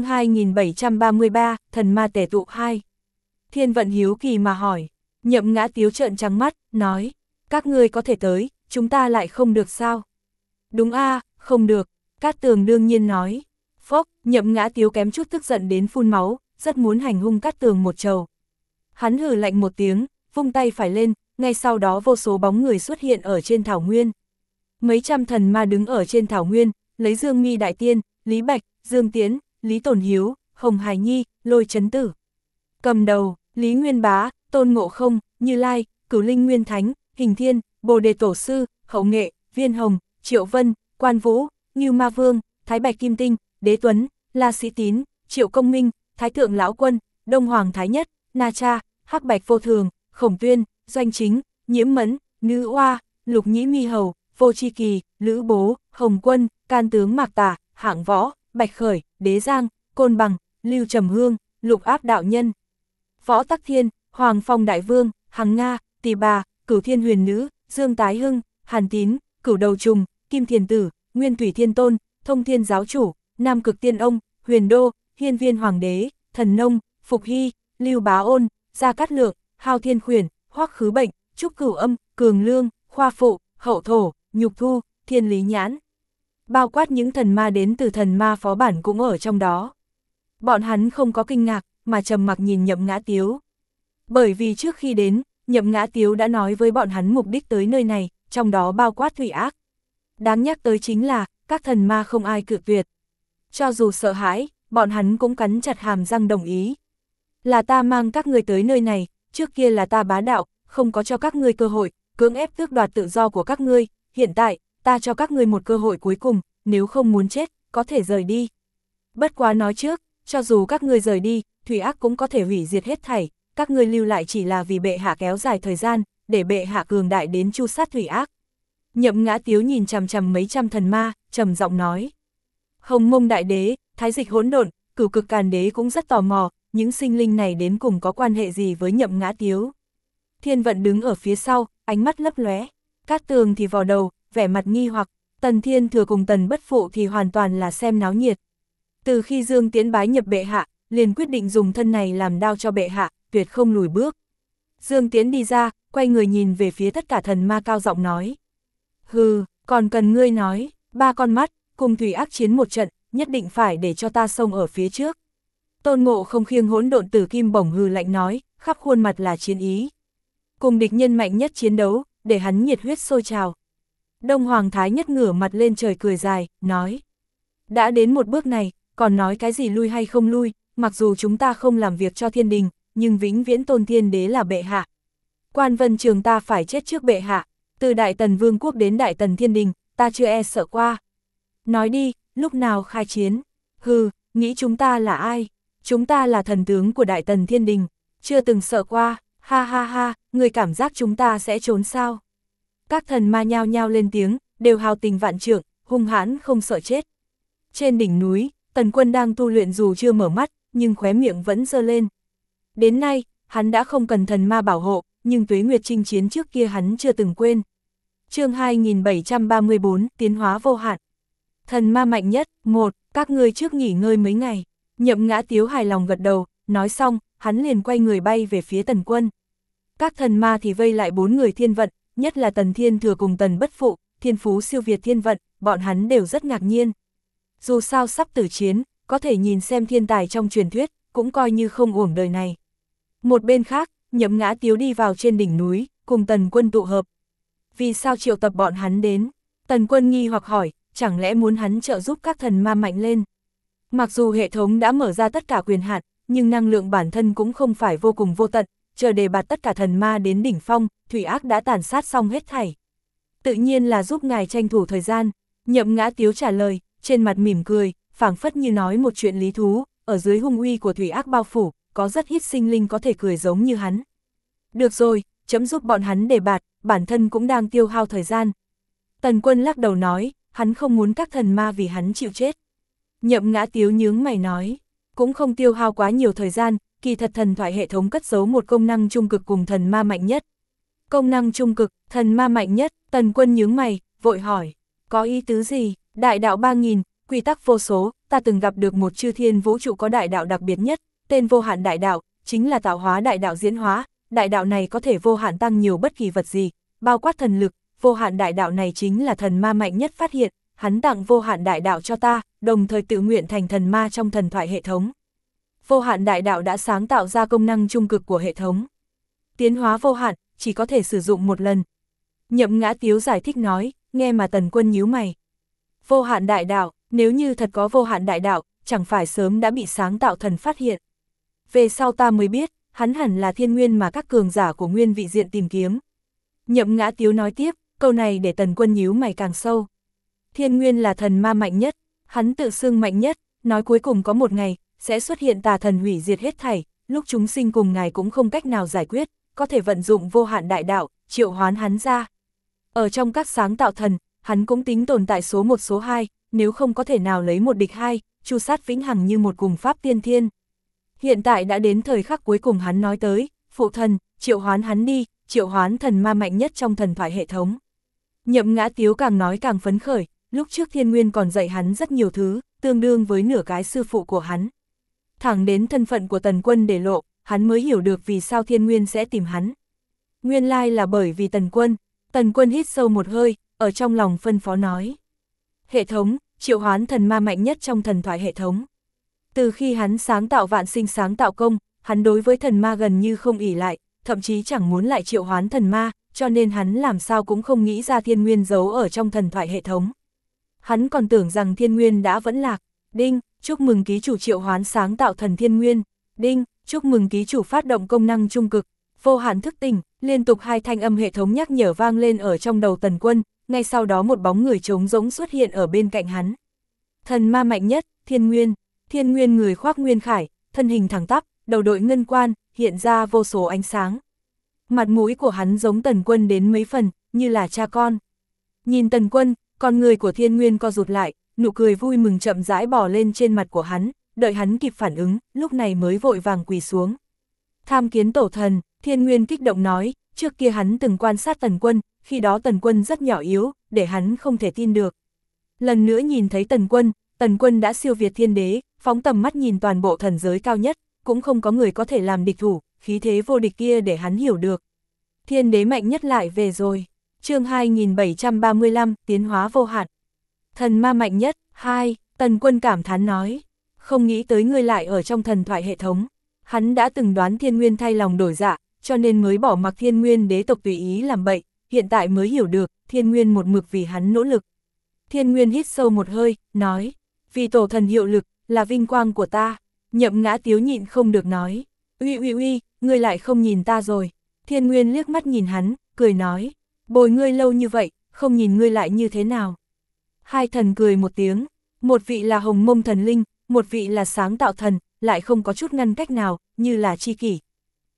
2733, Thần Ma Tể Tụ 2. Thiên Vận hiếu kỳ mà hỏi, Nhậm Ngã Tiếu trợn trắng mắt, nói, các ngươi có thể tới, chúng ta lại không được sao? Đúng a, không được, Cát Tường đương nhiên nói. Phốc, Nhậm Ngã Tiếu kém chút tức giận đến phun máu, rất muốn hành hung Cát Tường một trầu. Hắn hừ lạnh một tiếng, vung tay phải lên, ngay sau đó vô số bóng người xuất hiện ở trên thảo nguyên. Mấy trăm thần ma đứng ở trên thảo nguyên, lấy Dương Mi Đại Tiên, Lý Bạch, Dương Tiến, Lý Tồn Hiếu, Hồng Hải Nhi, Lôi Chấn Tử. Cầm đầu, Lý Nguyên Bá, Tôn Ngộ Không, Như Lai, Cửu Linh Nguyên Thánh, Hình Thiên, Bồ Đề Tổ Sư, Hậu Nghệ, Viên Hồng, Triệu Vân, Quan Vũ, Ngưu Ma Vương, Thái Bạch Kim Tinh, Đế Tuấn, La Sĩ Tín, Triệu Công Minh, Thái Thượng Lão Quân, Đông Hoàng Thái Nhất, Na Cha, Hắc Bạch Vô Thường, Khổng Tuyên, Doanh Chính, Nhiễm Mẫn, Nữ Oa, Lục Nhĩ Mi Hầu, Vô Chi Kỳ, Lữ Bố, Hồng Quân, Can Tướng Mạc Tà, Hạng Võ, Bạch Khởi, Đế Giang, Côn Bằng, Lưu Trầm Hương, Lục Áp Đạo Nhân, Võ Tắc Thiên, Hoàng Phong Đại Vương, Hằng Nga, Tỳ Bà, Cửu Thiên Huyền Nữ, Dương Tái Hưng, Hàn Tín, Cửu Đầu Trùng, Kim Thiền Tử, Nguyên Thủy Thiên Tôn, Thông Thiên Giáo Chủ, Nam Cực Tiên Ông, Huyền Đô, Hiên Viên Hoàng Đế, Thần Nông, Phục Hy, Lưu Bá Ôn, Gia Cát Lượng, Hao Thiên Khuyển, Hoắc Khứ Bệnh, Trúc Cửu Âm, Cường Lương, Khoa Phụ, Hậu Thổ, Nhục Thu, Thiên Lý Nhãn. Bao quát những thần ma đến từ thần ma phó bản cũng ở trong đó. Bọn hắn không có kinh ngạc, mà trầm mặc nhìn Nhậm Ngã Tiếu. Bởi vì trước khi đến, Nhậm Ngã Tiếu đã nói với bọn hắn mục đích tới nơi này, trong đó bao quát Thủy Ác. Đáng nhắc tới chính là, các thần ma không ai cự tuyệt. Cho dù sợ hãi, bọn hắn cũng cắn chặt hàm răng đồng ý. Là ta mang các ngươi tới nơi này, trước kia là ta bá đạo, không có cho các ngươi cơ hội, cưỡng ép tước đoạt tự do của các ngươi, hiện tại, ta cho các ngươi một cơ hội cuối cùng, nếu không muốn chết, có thể rời đi. Bất quá nói trước, cho dù các ngươi rời đi, Thủy Ác cũng có thể hủy diệt hết thảy, các ngươi lưu lại chỉ là vì bệ hạ kéo dài thời gian, để bệ hạ cường đại đến chu sát Thủy Ác. Nhậm Ngã Tiếu nhìn chằm chằm mấy trăm thần ma, trầm giọng nói. Hồng Mông Đại Đế, Thái Dịch Hỗn Độn, Cửu Cực Càn Đế cũng rất tò mò, những sinh linh này đến cùng có quan hệ gì với Nhậm Ngã Tiếu. Thiên Vận đứng ở phía sau, ánh mắt lấp lóe. Cát Tường thì vò đầu, vẻ mặt nghi hoặc, Tần Thiên Thừa cùng Tần Bất Phụ thì hoàn toàn là xem náo nhiệt. Từ khi Dương Tiến bái nhập bệ hạ, liền quyết định dùng thân này làm đao cho bệ hạ, tuyệt không lùi bước. Dương Tiến đi ra, quay người nhìn về phía tất cả thần ma cao giọng nói. Hừ, còn cần ngươi nói, 3 con mắt, cùng Thủy Ác chiến một trận, nhất định phải để cho ta xông ở phía trước. Tôn Ngộ Không khiêng hỗn độn tử kim bổng hừ lạnh nói, khắp khuôn mặt là chiến ý. Cùng địch nhân mạnh nhất chiến đấu, để hắn nhiệt huyết sôi trào. Đông Hoàng Thái Nhất ngửa mặt lên trời cười dài, nói. Đã đến một bước này, còn nói cái gì lui hay không lui, mặc dù chúng ta không làm việc cho thiên đình, nhưng vĩnh viễn tôn thiên đế là bệ hạ. Quan Vân Trường ta phải chết trước bệ hạ, từ Đại Tần Vương quốc đến Đại Tần Thiên Đình, ta chưa e sợ qua. Nói đi, lúc nào khai chiến? Hừ, nghĩ chúng ta là ai? Chúng ta là thần tướng của Đại Tần Thiên Đình. Chưa từng sợ qua, ha ha ha, người cảm giác chúng ta sẽ trốn sao? Các thần ma nhao nhao lên tiếng, đều hào tình vạn trượng, hung hãn không sợ chết. Trên đỉnh núi, Tần Quân đang tu luyện dù chưa mở mắt, nhưng khóe miệng vẫn giơ lên. Đến nay, hắn đã không cần thần ma bảo hộ, nhưng tuế nguyệt chinh chiến trước kia hắn chưa từng quên. Chương 2734, tiến hóa vô hạn. Thần ma mạnh nhất, 1, các ngươi trước nghỉ ngơi mấy ngày. Nhậm Ngã Tiếu hài lòng gật đầu, nói xong, hắn liền quay người bay về phía Tần Quân. Các thần ma thì vây lại 4 người thiên vận, nhất là Tần Thiên Thừa cùng Tần Bất Phụ, thiên phú siêu việt thiên vận, bọn hắn đều rất ngạc nhiên. Dù sao sắp tử chiến, có thể nhìn xem thiên tài trong truyền thuyết, cũng coi như không uổng đời này. Một bên khác, Nhậm Ngã Tiếu đi vào trên đỉnh núi, cùng Tần Quân tụ hợp. Vì sao triệu tập bọn hắn đến? Tần Quân nghi hoặc hỏi, chẳng lẽ muốn hắn trợ giúp các thần ma mạnh lên? Mặc dù hệ thống đã mở ra tất cả quyền hạn, nhưng năng lượng bản thân cũng không phải vô cùng vô tận, chờ đề bạt tất cả thần ma đến đỉnh phong, Thủy Ác đã tàn sát xong hết thảy. Tự nhiên là giúp ngài tranh thủ thời gian. Nhậm Ngã Tiếu trả lời, trên mặt mỉm cười, phảng phất như nói một chuyện lý thú, ở dưới hung uy của Thủy Ác bao phủ, có rất ít sinh linh có thể cười giống như hắn. Được rồi, chấm giúp bọn hắn đề bạt, bản thân cũng đang tiêu hao thời gian. Tần Quân lắc đầu nói, hắn không muốn các thần ma vì hắn chịu chết. Nhậm Ngã Tiếu nhướng mày nói, cũng không tiêu hao quá nhiều thời gian, kỳ thật thần thoại hệ thống cất giấu một công năng trung cực cùng thần ma mạnh nhất. Công năng trung cực, thần ma mạnh nhất, Tần Quân nhướng mày, vội hỏi, có ý tứ gì? Đại đạo 3000, quy tắc vô số, ta từng gặp được một chư thiên vũ trụ có đại đạo đặc biệt nhất, tên vô hạn đại đạo, chính là tạo hóa đại đạo diễn hóa, đại đạo này có thể vô hạn tăng nhiều bất kỳ vật gì, bao quát thần lực, vô hạn đại đạo này chính là thần ma mạnh nhất phát hiện, hắn tặng vô hạn đại đạo cho ta, đồng thời tự nguyện thành thần ma trong thần thoại hệ thống. Vô hạn đại đạo đã sáng tạo ra công năng trung cực của hệ thống. Tiến hóa vô hạn, chỉ có thể sử dụng một lần. Nhậm Ngã Tiếu giải thích nói, nghe mà Tần Quân nhíu mày. Vô hạn đại đạo, nếu như thật có vô hạn đại đạo, chẳng phải sớm đã bị sáng tạo thần phát hiện. Về sau ta mới biết, hắn hẳn là thiên nguyên mà các cường giả của nguyên vị diện tìm kiếm. Nhậm Ngã Tiếu nói tiếp, câu này để Tần Quân nhíu mày càng sâu. Thiên nguyên là thần ma mạnh nhất, hắn tự xưng mạnh nhất, nói cuối cùng có một ngày, sẽ xuất hiện tà thần hủy diệt hết thảy, lúc chúng sinh cùng ngài cũng không cách nào giải quyết, có thể vận dụng vô hạn đại đạo, triệu hoán hắn ra. Ở trong các sáng tạo thần, hắn cũng tính tồn tại số 1 số 2, nếu không có thể nào lấy một địch hai, chu sát vĩnh hằng như một cùng pháp tiên thiên. Hiện tại đã đến thời khắc cuối cùng hắn nói tới, phụ thần, triệu hoán hắn đi, triệu hoán thần ma mạnh nhất trong thần thoại hệ thống. Nhậm Ngã Tiếu càng nói càng phấn khởi, lúc trước Thiên Nguyên còn dạy hắn rất nhiều thứ, tương đương với nửa cái sư phụ của hắn. Thẳng đến thân phận của Tần Quân để lộ, hắn mới hiểu được vì sao Thiên Nguyên sẽ tìm hắn. Nguyên lai là bởi vì Tần Quân hít sâu một hơi, ở trong lòng phân phó nói. Hệ thống, triệu hoán thần ma mạnh nhất trong thần thoại hệ thống. Từ khi hắn sáng tạo vạn sinh sáng tạo công, hắn đối với thần ma gần như không ỷ lại, thậm chí chẳng muốn lại triệu hoán thần ma, cho nên hắn làm sao cũng không nghĩ ra Thiên Nguyên giấu ở trong thần thoại hệ thống. Hắn còn tưởng rằng Thiên Nguyên đã vẫn lạc. Đinh, chúc mừng ký chủ triệu hoán sáng tạo thần Thiên Nguyên. Đinh, chúc mừng ký chủ phát động công năng trung cực, vô hạn thức tỉnh. Liên tục 2 thanh âm hệ thống nhắc nhở vang lên ở trong đầu Tần Quân, ngay sau đó một bóng người trống rỗng xuất hiện ở bên cạnh hắn. Thần ma mạnh nhất, Thiên Nguyên. Thiên Nguyên người khoác nguyên khải, thân hình thẳng tắp, đầu đội ngân quan, hiện ra vô số ánh sáng. Mặt mũi của hắn giống Tần Quân đến mấy phần, như là cha con. Nhìn Tần Quân, con người của Thiên Nguyên co rụt lại, nụ cười vui mừng chậm rãi bò lên trên mặt của hắn, đợi hắn kịp phản ứng, lúc này mới vội vàng quỳ xuống. Tham kiến tổ thần, Thiên Nguyên kích động nói, trước kia hắn từng quan sát Tần Quân, khi đó Tần Quân rất nhỏ yếu, để hắn không thể tin được. Lần nữa nhìn thấy Tần Quân đã siêu việt thiên đế, phóng tầm mắt nhìn toàn bộ thần giới cao nhất, cũng không có người có thể làm địch thủ, khí thế vô địch kia để hắn hiểu được. Thiên đế mạnh nhất lại về rồi. Chương 2735, tiến hóa vô hạn. Thần ma mạnh nhất, 2, Tần Quân cảm thán nói. Không nghĩ tới ngươi lại ở trong thần thoại hệ thống. Hắn đã từng đoán Thiên Nguyên thay lòng đổi dạ, cho nên mới bỏ mặc Thiên Nguyên đế tộc tùy ý làm bậy, hiện tại mới hiểu được, Thiên Nguyên một mực vì hắn nỗ lực. Thiên Nguyên hít sâu một hơi, nói, vì tổ thần hiệu lực, là vinh quang của ta. Nhậm Ngã Tiếu nhịn không được nói, uy, ngươi lại không nhìn ta rồi. Thiên Nguyên liếc mắt nhìn hắn, cười nói, bồi ngươi lâu như vậy, không nhìn ngươi lại như thế nào. Hai thần cười một tiếng, một vị là hồng mông thần linh, một vị là sáng tạo thần, lại không có chút ngăn cách nào, như là tri kỷ.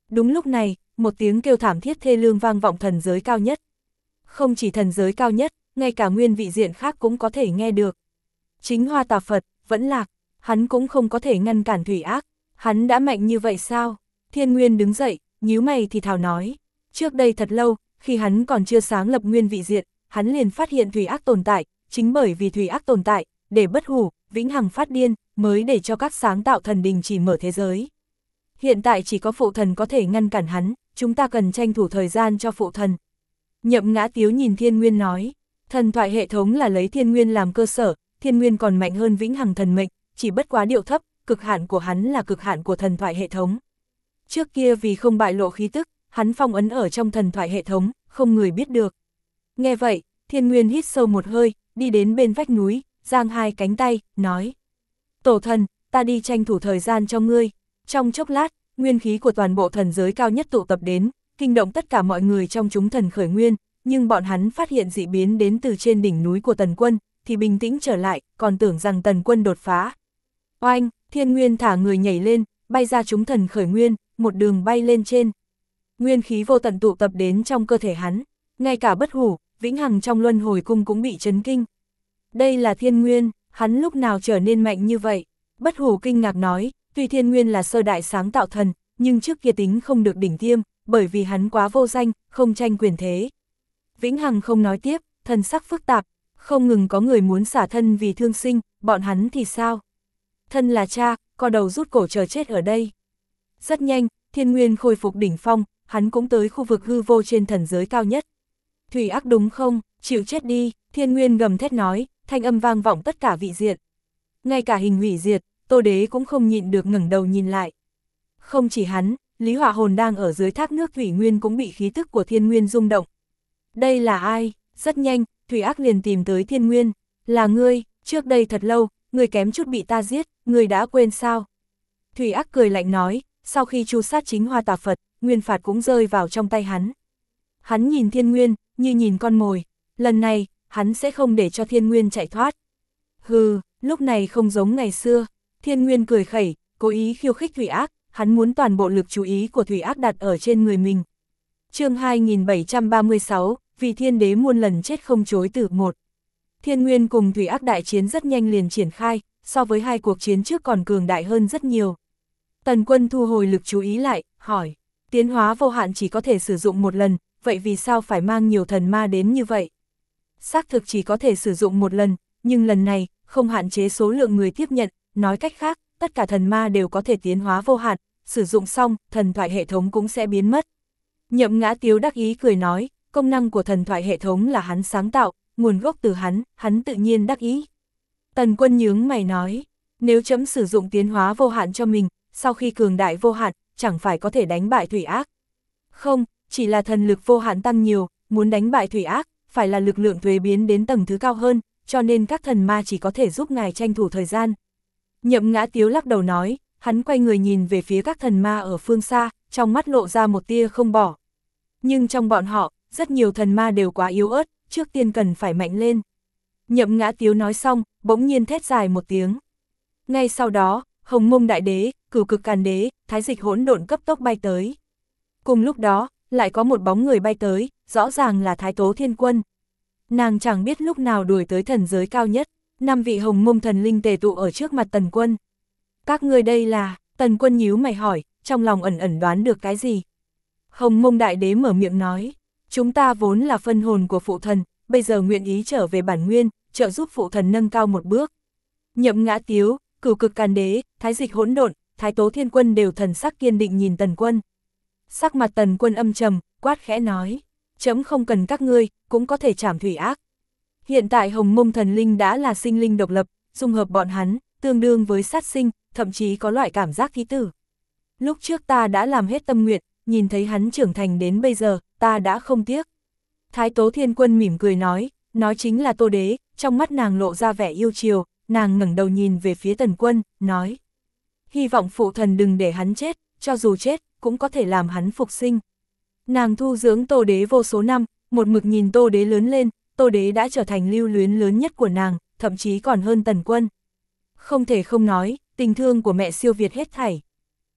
Đúng lúc này, một tiếng kêu thảm thiết thê lương vang vọng thần giới cao nhất. Không chỉ thần giới cao nhất, ngay cả nguyên vị diện khác cũng có thể nghe được. Chính Hoa Tà Phật, vẫn lạc, hắn cũng không có thể ngăn cản Thủy Ác, hắn đã mạnh như vậy sao? Thiên Nguyên đứng dậy, nhíu mày thì thào nói. Trước đây thật lâu, khi hắn còn chưa sáng lập nguyên vị diện, hắn liền phát hiện Thủy Ác tồn tại, chính bởi vì Thủy Ác tồn tại, để bất hủ, vĩnh hằng phát điên, mới để cho các sáng tạo thần đình chỉ mở thế giới. Hiện tại chỉ có phụ thần có thể ngăn cản hắn, chúng ta cần tranh thủ thời gian cho phụ thần. Nhậm Ngã Tiếu nhìn Thiên Nguyên nói, thần thoại hệ thống là lấy Thiên Nguyên làm cơ sở, Thiên Nguyên còn mạnh hơn vĩnh hằng thần mệnh, chỉ bất quá điệu thấp, cực hạn của hắn là cực hạn của thần thoại hệ thống. Trước kia vì không bại lộ khí tức, hắn phong ấn ở trong thần thoại hệ thống, không người biết được. Nghe vậy, Thiên Nguyên hít sâu một hơi, đi đến bên vách núi, giang hai cánh tay, nói. Tổ thần, ta đi tranh thủ thời gian cho ngươi. Trong chốc lát, nguyên khí của toàn bộ thần giới cao nhất tụ tập đến, kinh động tất cả mọi người trong chúng thần khởi nguyên, nhưng bọn hắn phát hiện dị biến đến từ trên đỉnh núi của Tần Quân, thì bình tĩnh trở lại, còn tưởng rằng Tần Quân đột phá. Oanh, Thiên Nguyên thả người nhảy lên, bay ra chúng thần khởi nguyên, một đường bay lên trên. Nguyên khí vô tận tụ tập đến trong cơ thể hắn, ngay cả bất hủ, vĩnh hằng trong luân hồi cung cũng bị chấn kinh. Đây là Thiên Nguyên, hắn lúc nào trở nên mạnh như vậy? Bất hủ kinh ngạc nói, tuy Thiên Nguyên là sơ đại sáng tạo thần, nhưng trước kia tính không được đỉnh tiêm, bởi vì hắn quá vô danh, không tranh quyền thế. Vĩnh hằng không nói tiếp, thần sắc phức tạp, không ngừng có người muốn xả thân vì thương sinh, bọn hắn thì sao? Thân là cha, co đầu rút cổ chờ chết ở đây. Rất nhanh, Thiên Nguyên khôi phục đỉnh phong, hắn cũng tới khu vực hư vô trên thần giới cao nhất. Thủy Ác đúng không, chịu chết đi, Thiên Nguyên gầm thét nói, thanh âm vang vọng tất cả vị diện. Ngay cả Hình Hủy Diệt, Tô Đế cũng không nhịn được ngẩng đầu nhìn lại. Không chỉ hắn, Lý Hỏa Hồn đang ở dưới thác nước Thủy Nguyên cũng bị khí tức của Thiên Nguyên rung động. Đây là ai? Rất nhanh, Thủy Ác liền tìm tới Thiên Nguyên. Là ngươi, trước đây thật lâu, ngươi kém chút bị ta giết, ngươi đã quên sao? Thủy Ác cười lạnh nói, sau khi tru sát chính Hoa Tà Phật, nguyên phạt cũng rơi vào trong tay hắn. Hắn nhìn Thiên Nguyên, như nhìn con mồi. Lần này, hắn sẽ không để cho Thiên Nguyên chạy thoát. Hừ, lúc này không giống ngày xưa. Thiên Nguyên cười khẩy, cố ý khiêu khích Thủy Ác, hắn muốn toàn bộ lực chú ý của Thủy Ác đặt ở trên người mình. Chương 2736, vì Thiên Đế muôn lần chết không chối từ một. Thiên Nguyên cùng Thủy Ác đại chiến rất nhanh liền triển khai, so với hai cuộc chiến trước còn cường đại hơn rất nhiều. Tần Quân thu hồi lực chú ý lại, hỏi, tiến hóa vô hạn chỉ có thể sử dụng một lần, vậy vì sao phải mang nhiều thần ma đến như vậy? Xác thực chỉ có thể sử dụng một lần, nhưng lần này, không hạn chế số lượng người tiếp nhận, nói cách khác, tất cả thần ma đều có thể tiến hóa vô hạn, sử dụng xong, thần thoại hệ thống cũng sẽ biến mất. Nhậm Ngã Tiếu đắc ý cười nói, công năng của thần thoại hệ thống là hắn sáng tạo, nguồn gốc từ hắn tự nhiên đắc ý. Tần Quân nhướng mày nói, nếu chấm sử dụng tiến hóa vô hạn cho mình, sau khi cường đại vô hạn, chẳng phải có thể đánh bại Thủy Ác? Không, chỉ là thần lực vô hạn tăng nhiều, muốn đánh bại Thủy Ác, phải là lực lượng thuế biến đến tầng thứ cao hơn, cho nên các thần ma chỉ có thể giúp ngài tranh thủ thời gian. Nhậm Ngã Tiếu lắc đầu nói, hắn quay người nhìn về phía các thần ma ở phương xa, trong mắt lộ ra một tia không bỏ. Nhưng trong bọn họ, rất nhiều thần ma đều quá yếu ớt, trước tiên cần phải mạnh lên. Nhậm Ngã Tiếu nói xong, bỗng nhiên thét dài một tiếng. Ngay sau đó, Hồng Mông Đại Đế, Cửu Cực Càn Đế, Thái Dịch Hỗn Độn cấp tốc bay tới. Cùng lúc đó, lại có một bóng người bay tới, rõ ràng là Thái Tố Thiên Quân. Nàng chẳng biết lúc nào đuổi tới thần giới cao nhất, 5 vị Hồng Mông thần linh tề tụ ở trước mặt Tần Quân. Các ngươi đây là, Tần Quân nhíu mày hỏi, trong lòng ẩn ẩn đoán được cái gì? Hồng Mông Đại Đế mở miệng nói, chúng ta vốn là phân hồn của phụ thần, bây giờ nguyện ý trở về bản nguyên, trợ giúp phụ thần nâng cao một bước. Nhậm Ngã Tiếu, Cửu Cực Càn Đế, Thái Dịch Hỗn Độn, Thái Tố Thiên Quân đều thần sắc kiên định nhìn Tần Quân. Sắc mặt Tần Quân âm trầm, quát khẽ nói, chấm không cần các ngươi, cũng có thể trảm Thủy Ác. Hiện tại Hồng Mông thần linh đã là sinh linh độc lập, dung hợp bọn hắn, tương đương với sát sinh, thậm chí có loại cảm giác thí tử. Lúc trước ta đã làm hết tâm nguyện, nhìn thấy hắn trưởng thành đến bây giờ, ta đã không tiếc. Thái Tố Thiên Quân mỉm cười nói chính là Tô Đế, trong mắt nàng lộ ra vẻ yêu chiều, nàng ngẩng đầu nhìn về phía Tần Quân, nói, hy vọng phụ thần đừng để hắn chết, cho dù chết, cũng có thể làm hắn phục sinh. Nàng thu dưỡng Tô Đế vô số năm, một mực nhìn Tô Đế lớn lên, Tô Đế đã trở thành lưu luyến lớn nhất của nàng, thậm chí còn hơn Tần Quân. Không thể không nói, tình thương của mẹ siêu việt hết thảy.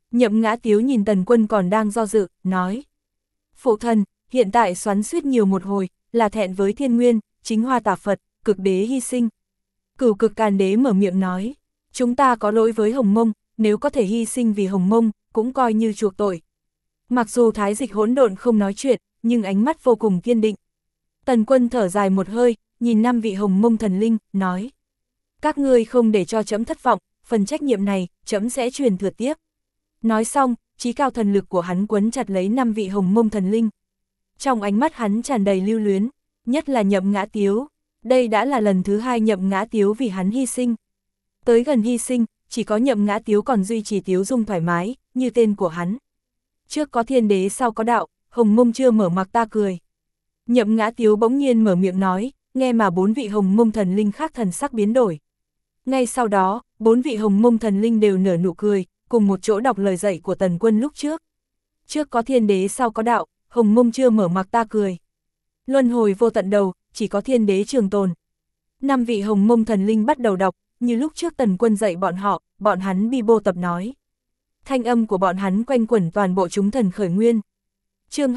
Nhậm Ngã Tiếu nhìn Tần Quân còn đang do dự, nói. Phụ thần, hiện tại xoắn xuýt nhiều một hồi, là thẹn với thiên nguyên, chính hoa tà Phật, cực đế hy sinh. Cửu Cực Càn Đế mở miệng nói, chúng ta có lỗi với Hồng Mông, nếu có thể hy sinh vì Hồng Mông, cũng coi như chuộc tội. Mặc dù Thái Dịch Hỗn Độn không nói chuyện, nhưng ánh mắt vô cùng kiên định. Tần Quân thở dài một hơi, nhìn 5 vị Hồng Mông thần linh, nói. Các ngươi không để cho trẫm thất vọng, phần trách nhiệm này, trẫm sẽ truyền thừa tiếp. Nói xong, chí cao thần lực của hắn quấn chặt lấy 5 vị Hồng Mông thần linh. Trong ánh mắt hắn tràn đầy lưu luyến, nhất là Nhậm Ngã Tiếu. Đây đã là lần thứ 2 Nhậm Ngã Tiếu vì hắn hy sinh. Tới gần hy sinh, chỉ có Nhậm Ngã Tiếu còn duy trì tiếu dung thoải mái, như tên của hắn. Trước có thiên đế sau có đạo, Hồng Mông chưa mở mặc ta cười. Nhậm Ngã Tiếu bỗng nhiên mở miệng nói, nghe mà 4 vị Hồng Mông thần linh khác thần sắc biến đổi. Ngay sau đó, 4 vị Hồng Mông thần linh đều nở nụ cười, cùng một chỗ đọc lời dạy của Tần Quân lúc trước. Trước có thiên đế sau có đạo, Hồng Mông chưa mở mặc ta cười. Luân hồi vô tận đầu, chỉ có thiên đế trường tồn. 5 vị Hồng Mông thần linh bắt đầu đọc, như lúc trước Tần Quân dạy bọn hắn bi bô tập nói. Thanh âm của bọn hắn quanh quẩn toàn bộ chúng thần khởi nguyên. Chương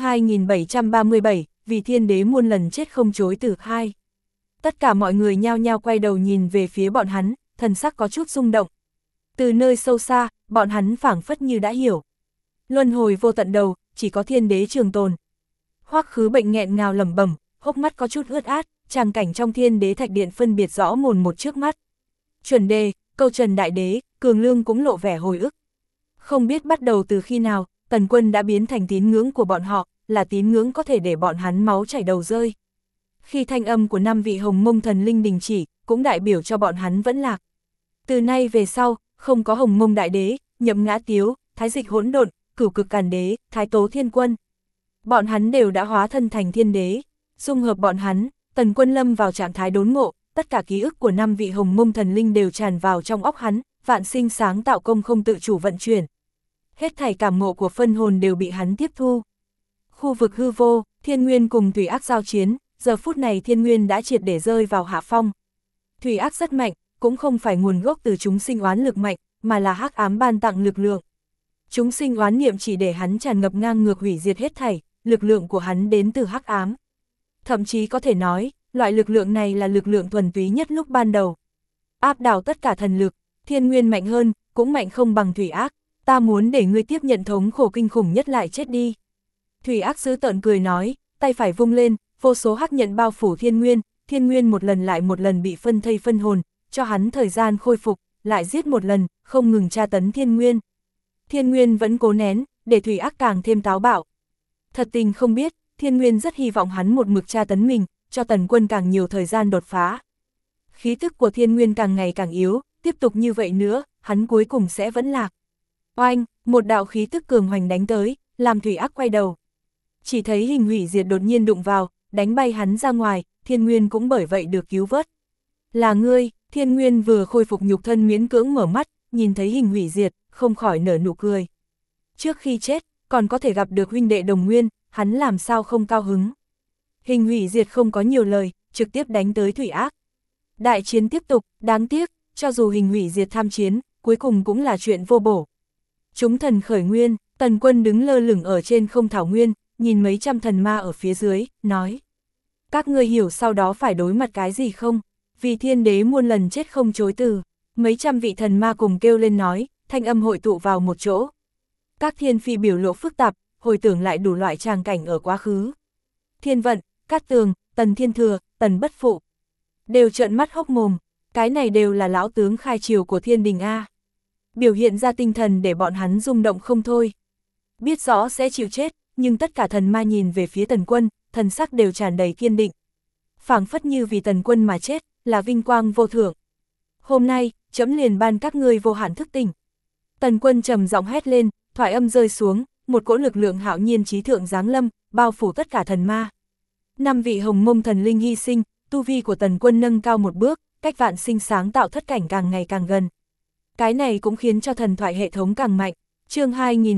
2737, vì thiên đế muôn lần chết không chối từ 2. Tất cả mọi người nhao nhao quay đầu nhìn về phía bọn hắn, thần sắc có chút rung động. Từ nơi sâu xa, bọn hắn phảng phất như đã hiểu. Luân hồi vô tận đầu, chỉ có thiên đế trường tồn. Hoắc Khứ Bệnh nghẹn ngào lẩm bẩm, hốc mắt có chút ướt át, tràng cảnh trong thiên đế thạch điện phân biệt rõ mồn một trước mắt. Chuẩn đề, câu trần đại đế, Cường Lương cũng lộ vẻ hồi ức. Không biết bắt đầu từ khi nào, Tần Quân đã biến thành tín ngưỡng của bọn họ, là tín ngưỡng có thể để bọn hắn máu chảy đầu rơi. Khi thanh âm của 5 vị Hồng Mông thần linh đình chỉ, cũng đại biểu cho bọn hắn vẫn lạc. Từ nay về sau, không có Hồng Mông đại đế, Nhậm Ngã Tiếu, Thái Dịch Hỗn Độn, Cửu Cực Càn Đế, Thái Tố Thiên Quân. Bọn hắn đều đã hóa thân thành thiên đế. Dung hợp bọn hắn, Tần Quân lâm vào trạng thái đốn ngộ, tất cả ký ức của 5 vị Hồng Mông thần linh đều tràn vào trong óc hắn, vạn sinh sáng tạo công không tự chủ vận chuyển. Hết thảy cảm ngộ của phân hồn đều bị hắn tiếp thu. Khu vực hư vô, Thiên Nguyên cùng Thủy Ác giao chiến, giờ phút này Thiên Nguyên đã triệt để rơi vào hạ phong. Thủy Ác rất mạnh, cũng không phải nguồn gốc từ chúng sinh oán lực mạnh, mà là hắc ám ban tặng lực lượng. Chúng sinh oán niệm chỉ để hắn tràn ngập ngang ngược hủy diệt hết thảy, lực lượng của hắn đến từ hắc ám. Thậm chí có thể nói, loại lực lượng này là lực lượng thuần túy nhất lúc ban đầu. Áp đảo tất cả thần lực, Thiên Nguyên mạnh hơn, cũng mạnh không bằng Thủy Ác, ta muốn để ngươi tiếp nhận thống khổ kinh khủng nhất lại chết đi. Thủy Ác dữ tợn cười nói, tay phải vung lên, vô số hắc nhận bao phủ Thiên Nguyên một lần lại một lần bị phân thây phân hồn, cho hắn thời gian khôi phục, lại giết một lần, không ngừng tra tấn Thiên Nguyên. Thiên Nguyên vẫn cố nén, để Thủy Ác càng thêm táo bạo. Thật tình không biết, Thiên Nguyên rất hy vọng hắn một mực tra tấn mình, cho Tần Quân càng nhiều thời gian đột phá. Khí tức của Thiên Nguyên càng ngày càng yếu, tiếp tục như vậy nữa, hắn cuối cùng sẽ vẫn lạc. Oanh, một đạo khí tức cường hoành đánh tới, làm Thủy Ác quay đầu. Chỉ thấy hình hủy diệt đột nhiên đụng vào, đánh bay hắn ra ngoài, Thiên Nguyên cũng bởi vậy được cứu vớt. Là ngươi, Thiên Nguyên vừa khôi phục nhục thân miễn cưỡng mở mắt, nhìn thấy hình hủy diệt, không khỏi nở nụ cười. Trước khi chết, còn có thể gặp được huynh đệ đồng nguyên, hắn làm sao không cao hứng. Hình hủy diệt không có nhiều lời, trực tiếp đánh tới Thủy Ác. Đại chiến tiếp tục, đáng tiếc, cho dù hình hủy diệt tham chiến, cuối cùng cũng là chuyện vô bổ. Chúng thần khởi nguyên, Tần Quân đứng lơ lửng ở trên không thảo nguyên, nhìn mấy trăm thần ma ở phía dưới, nói. Các ngươi hiểu sau đó phải đối mặt cái gì không? Vì thiên đế muôn lần chết không chối từ. Mấy trăm vị thần ma cùng kêu lên nói, thanh âm hội tụ vào một chỗ. Các thiên phi biểu lộ phức tạp, hồi tưởng lại đủ loại tràng cảnh ở quá khứ. Thiên Vận, Cát Tường, Tần Thiên Thừa, Tần Bất Phụ. Đều trợn mắt hốc mồm, cái này đều là lão tướng khai triều của thiên đình A. Biểu hiện ra tinh thần để bọn hắn rung động không thôi. Biết rõ sẽ chịu chết, nhưng tất cả thần ma nhìn về phía Tần Quân, thần sắc đều tràn đầy kiên định. Phảng phất như vì Tần Quân mà chết, là vinh quang vô thượng. Hôm nay, chấm liền ban các ngươi vô hạn thức tỉnh. Tần Quân trầm giọng hét lên, thoại âm rơi xuống, một cỗ lực lượng hạo nhiên trí thượng giáng lâm, bao phủ tất cả thần ma. 5 vị Hồng Mông thần linh hy sinh, tu vi của Tần Quân nâng cao một bước, cách vạn sinh sáng tạo thất cảnh càng ngày càng gần. Cái này cũng khiến cho thần thoại hệ thống càng mạnh. Chương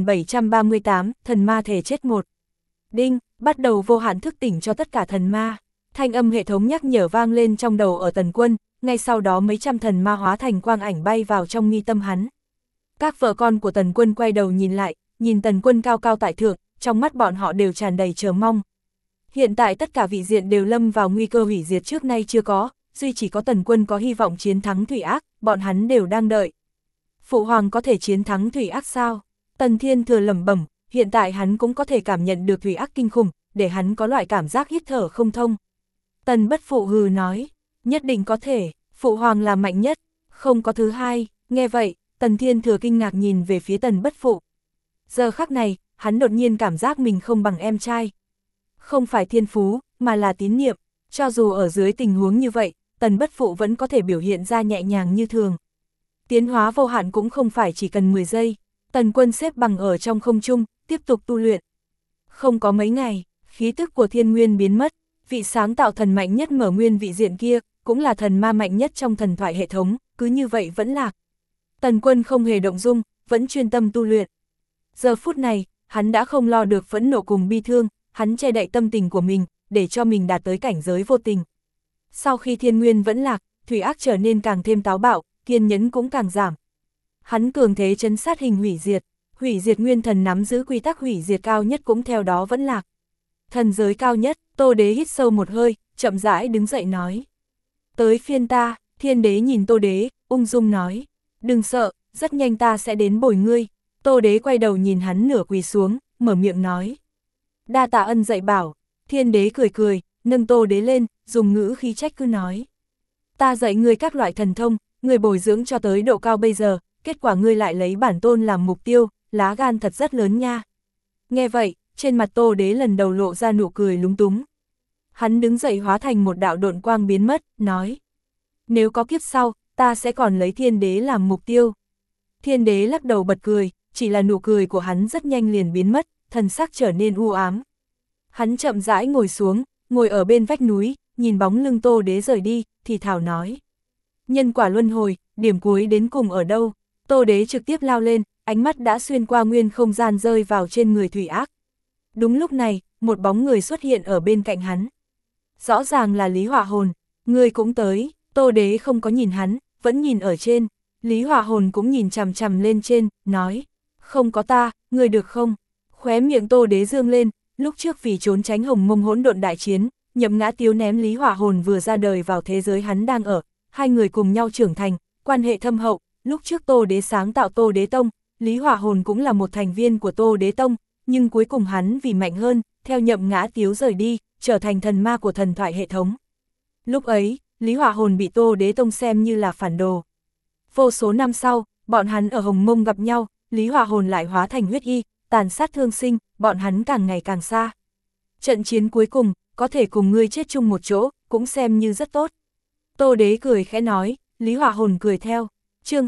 2738, thần ma thể chết 1. Đinh, bắt đầu vô hạn thức tỉnh cho tất cả thần ma. Thanh âm hệ thống nhắc nhở vang lên trong đầu ở Tần Quân, ngay sau đó mấy trăm thần ma hóa thành quang ảnh bay vào trong mi tâm hắn. Các vợ con của Tần Quân quay đầu nhìn lại, nhìn Tần Quân cao cao tại thượng, trong mắt bọn họ đều tràn đầy chờ mong. Hiện tại tất cả vị diện đều lâm vào nguy cơ hủy diệt trước nay chưa có, duy chỉ có Tần Quân có hy vọng chiến thắng Thủy Ác, bọn hắn đều đang đợi. Phụ hoàng có thể chiến thắng Thủy Ác sao? Tần Thiên Thừa lẩm bẩm, hiện tại hắn cũng có thể cảm nhận được Thủy Ác kinh khủng, để hắn có loại cảm giác hít thở không thông. Tần Bất Phụ hừ nói, nhất định có thể, Phụ hoàng là mạnh nhất, không có thứ hai. Nghe vậy, Tần Thiên Thừa kinh ngạc nhìn về phía Tần Bất Phụ. Giờ khắc này, hắn đột nhiên cảm giác mình không bằng em trai. Không phải thiên phú, mà là tín niệm, cho dù ở dưới tình huống như vậy, Tần Bất Phụ vẫn có thể biểu hiện ra nhẹ nhàng như thường. Tiến hóa vô hạn cũng không phải chỉ cần 10 giây, Tần Quân xếp bằng ở trong không trung, tiếp tục tu luyện. Không có mấy ngày, khí tức của thiên nguyên biến mất, vị sáng tạo thần mạnh nhất mở nguyên vị diện kia, cũng là thần ma mạnh nhất trong thần thoại hệ thống, cứ như vậy vẫn lạc. Tần Quân không hề động dung, vẫn chuyên tâm tu luyện. Giờ phút này, hắn đã không lo được phẫn nộ cùng bi thương, hắn che đậy tâm tình của mình, để cho mình đạt tới cảnh giới vô tình. Sau khi thiên nguyên vẫn lạc, Thủy Ác trở nên càng thêm táo bạo, kiên nhẫn cũng càng giảm. Hắn cường thế trấn sát hủy diệt nguyên thần nắm giữ quy tắc hủy diệt cao nhất cũng theo đó vẫn lạc. Thần giới cao nhất, Tô Đế hít sâu một hơi, chậm rãi đứng dậy nói. Tới phiên ta, Thiên Đế nhìn Tô Đế, ung dung nói. Đừng sợ, rất nhanh ta sẽ đến bồi ngươi. Tô Đế quay đầu nhìn hắn nửa quỳ xuống, mở miệng nói. Đa tạ ân dạy bảo. Thiên Đế cười cười, nâng Tô Đế lên, dùng ngữ khí trách cứ nói. Ta dạy ngươi các loại thần thông, ngươi bồi dưỡng cho tới độ cao bây giờ, kết quả ngươi lại lấy bản tôn làm mục tiêu, lá gan thật rất lớn nha. Nghe vậy, trên mặt Tô Đế lần đầu lộ ra nụ cười lúng túng. Hắn đứng dậy hóa thành một đạo độn quang biến mất, nói. Nếu có kiếp sau, ta sẽ còn lấy Thiên Đế làm mục tiêu. Thiên Đế lắc đầu bật cười, chỉ là nụ cười của hắn rất nhanh liền biến mất, thần sắc trở nên u ám. Hắn chậm rãi ngồi xuống, ngồi ở bên vách núi, nhìn bóng lưng Tô Đế rời đi, thì thảo nói. Nhân quả luân hồi, điểm cuối đến cùng ở đâu? Tô Đế trực tiếp lao lên, ánh mắt đã xuyên qua nguyên không gian rơi vào trên người Thủy Ác. Đúng lúc này, một bóng người xuất hiện ở bên cạnh hắn. Rõ ràng là Lý Hỏa Hồn, người cũng tới. Tô Đế không có nhìn hắn, vẫn nhìn ở trên. Lý Hỏa Hồn cũng nhìn chằm chằm lên trên, nói. Không có ta, người được không? Khóe miệng Tô Đế dương lên, lúc trước vì trốn tránh Hồng Mông hỗn độn đại chiến, Nhậm Ngã Tiếu ném Lý Hỏa Hồn vừa ra đời vào thế giới hắn đang ở, hai người cùng nhau trưởng thành, quan hệ thâm hậu. Lúc trước Tô Đế sáng tạo Tô Đế Tông, Lý Hỏa Hồn cũng là một thành viên của Tô Đế Tông, nhưng cuối cùng hắn vì mạnh hơn, theo Nhậm Ngã Tiếu rời đi, trở thành thần ma của thần thoại hệ thống. Lúc ấy, Lý Hỏa Hồn bị Tô Đế Tông xem như là phản đồ. Vô số năm sau, bọn hắn ở Hồng Mông gặp nhau, Lý Hỏa Hồn lại hóa thành huyết y, tàn sát thương sinh, bọn hắn càng ngày càng xa. Trận chiến cuối cùng, có thể cùng ngươi chết chung một chỗ, cũng xem như rất tốt. Tô Đế cười khẽ nói, Lý Hỏa Hồn cười theo. Chương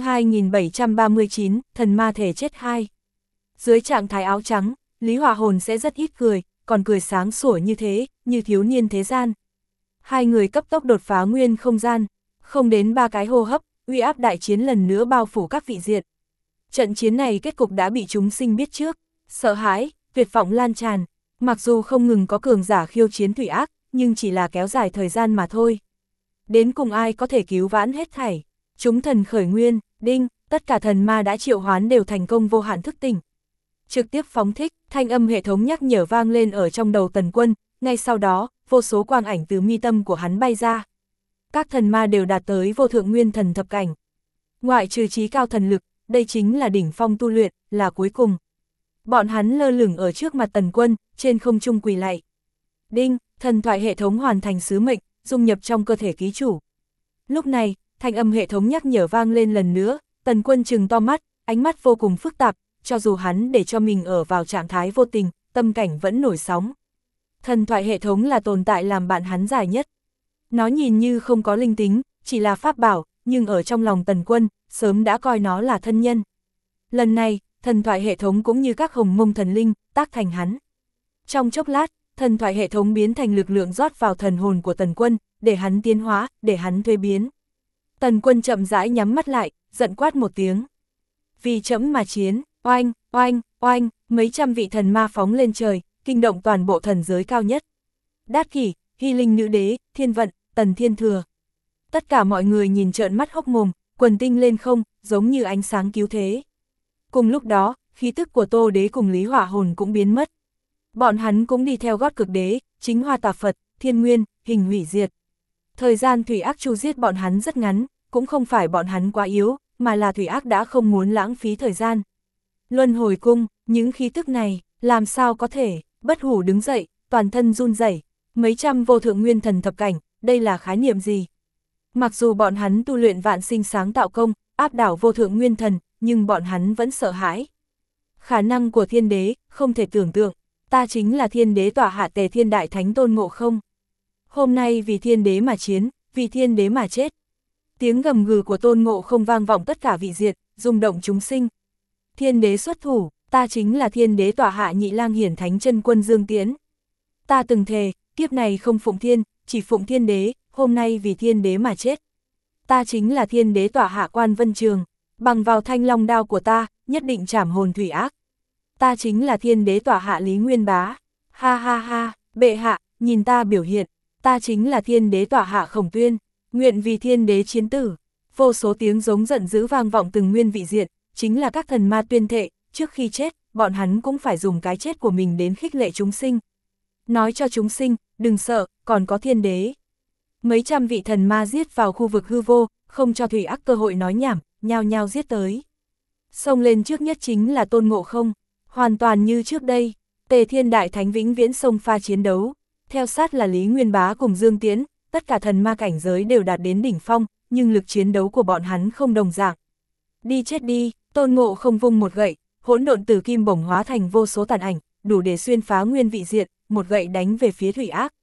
2739, thần ma thể chết 2. Dưới trạng thái áo trắng, Lý Hỏa Hồn sẽ rất ít cười, còn cười sáng sủa như thế, như thiếu niên thế gian. Hai người cấp tốc đột phá nguyên không gian, không đến 3 cái hô hấp, uy áp đại chiến lần nữa bao phủ các vị diện. Trận chiến này kết cục đã bị chúng sinh biết trước, sợ hãi, tuyệt vọng lan tràn, mặc dù không ngừng có cường giả khiêu chiến Thủy Ác, nhưng chỉ là kéo dài thời gian mà thôi. Đến cùng ai có thể cứu vãn hết thảy? Chúng thần khởi nguyên, đinh, tất cả thần ma đã triệu hoán đều thành công vô hạn thức tỉnh. Trực tiếp phóng thích, thanh âm hệ thống nhắc nhở vang lên ở trong đầu Tần Quân, ngay sau đó, vô số quang ảnh từ mi tâm của hắn bay ra. Các thần ma đều đạt tới vô thượng nguyên thần thập cảnh. Ngoại trừ trí cao thần lực, đây chính là đỉnh phong tu luyện, là cuối cùng. Bọn hắn lơ lửng ở trước mặt Tần Quân, trên không trung quỳ lạy. Đinh, thần thoại hệ thống hoàn thành sứ mệnh, dung nhập trong cơ thể ký chủ. Lúc này, thanh âm hệ thống nhắc nhở vang lên lần nữa, Tần Quân trừng to mắt, ánh mắt vô cùng phức tạp, cho dù hắn để cho mình ở vào trạng thái vô tình, tâm cảnh vẫn nổi sóng. Thần thoại hệ thống là tồn tại làm bạn hắn dài nhất. Nó nhìn như không có linh tính, chỉ là pháp bảo, nhưng ở trong lòng Tần Quân, sớm đã coi nó là thân nhân. Lần này, thần thoại hệ thống cũng như các Hồng Mông thần linh, tác thành hắn. Trong chốc lát, thần thoại hệ thống biến thành lực lượng rót vào thần hồn của Tần Quân, để hắn tiến hóa, để hắn thuế biến. Tần Quân chậm rãi nhắm mắt lại, giận quát một tiếng. Vì trẫm mà chiến, oanh, oanh, oanh, mấy trăm vị thần ma phóng lên trời, kinh động toàn bộ thần giới cao nhất. Đát Kỷ, Hy Linh Nữ Đế, Thiên Vận, Tần Thiên Thừa. Tất cả mọi người nhìn trợn mắt hốc mồm, quần tinh lên không, giống như ánh sáng cứu thế. Cùng lúc đó, khí tức của Tô Đế cùng Lý Hỏa Hồn cũng biến mất. Bọn hắn cũng đi theo gót cực đế, chính hoa tà Phật, thiên nguyên, hình hủy diệt. Thời gian thủy ác chu giết bọn hắn rất ngắn, cũng không phải bọn hắn quá yếu, mà là thủy ác đã không muốn lãng phí thời gian. Luân hồi cung, những khí tức này, làm sao có thể, Bất Hủ đứng dậy, toàn thân run rẩy, mấy trăm vô thượng nguyên thần thập cảnh, đây là khái niệm gì? Mặc dù bọn hắn tu luyện vạn sinh sáng tạo công, áp đảo vô thượng nguyên thần, nhưng bọn hắn vẫn sợ hãi. Khả năng của thiên đế, không thể tưởng tượng, ta chính là thiên đế tọa hạ Tề Thiên Đại Thánh Tôn Ngộ Không. Hôm nay vì thiên đế mà chiến, vì thiên đế mà chết. Tiếng gầm gừ của Tôn Ngộ Không vang vọng tất cả vị diệt, rung động chúng sinh. Thiên đế xuất thủ, ta chính là thiên đế tọa hạ Nhị Lang Hiển Thánh Chân Quân Dương Tiễn. Ta từng thề, kiếp này không phụng thiên, chỉ phụng thiên đế, hôm nay vì thiên đế mà chết. Ta chính là thiên đế tọa hạ Quan Vân Trường, bằng vào thanh long đao của ta, nhất định trảm hồn thủy ác. Ta chính là thiên đế tọa hạ Lý Nguyên Bá. Ha ha ha, bệ hạ, nhìn ta biểu hiện, ta chính là thiên đế tọa hạ Khổng Tuyên, nguyện vì thiên đế chiến tử. Vô số tiếng giống giận dữ vang vọng từng nguyên vị diện, chính là các thần ma tuyên thệ, trước khi chết, bọn hắn cũng phải dùng cái chết của mình đến khích lệ chúng sinh. Nói cho chúng sinh, đừng sợ, còn có thiên đế. Mấy trăm vị thần ma giết vào khu vực hư vô, không cho thủy ác cơ hội nói nhảm, nhao nhao giết tới. Xông lên trước nhất chính là Tôn Ngộ Không, hoàn toàn như trước đây, Tề Thiên Đại Thánh vĩnh viễn xông pha chiến đấu, theo sát là Lý Nguyên Bá cùng Dương Tiễn, tất cả thần ma cảnh giới đều đạt đến đỉnh phong, nhưng lực chiến đấu của bọn hắn không đồng dạng. Đi chết đi, Tôn Ngộ Không vung một gậy, hỗn độn tử kim bổng hóa thành vô số tàn ảnh, đủ để xuyên phá nguyên vị diện, một gậy đánh về phía thủy ác.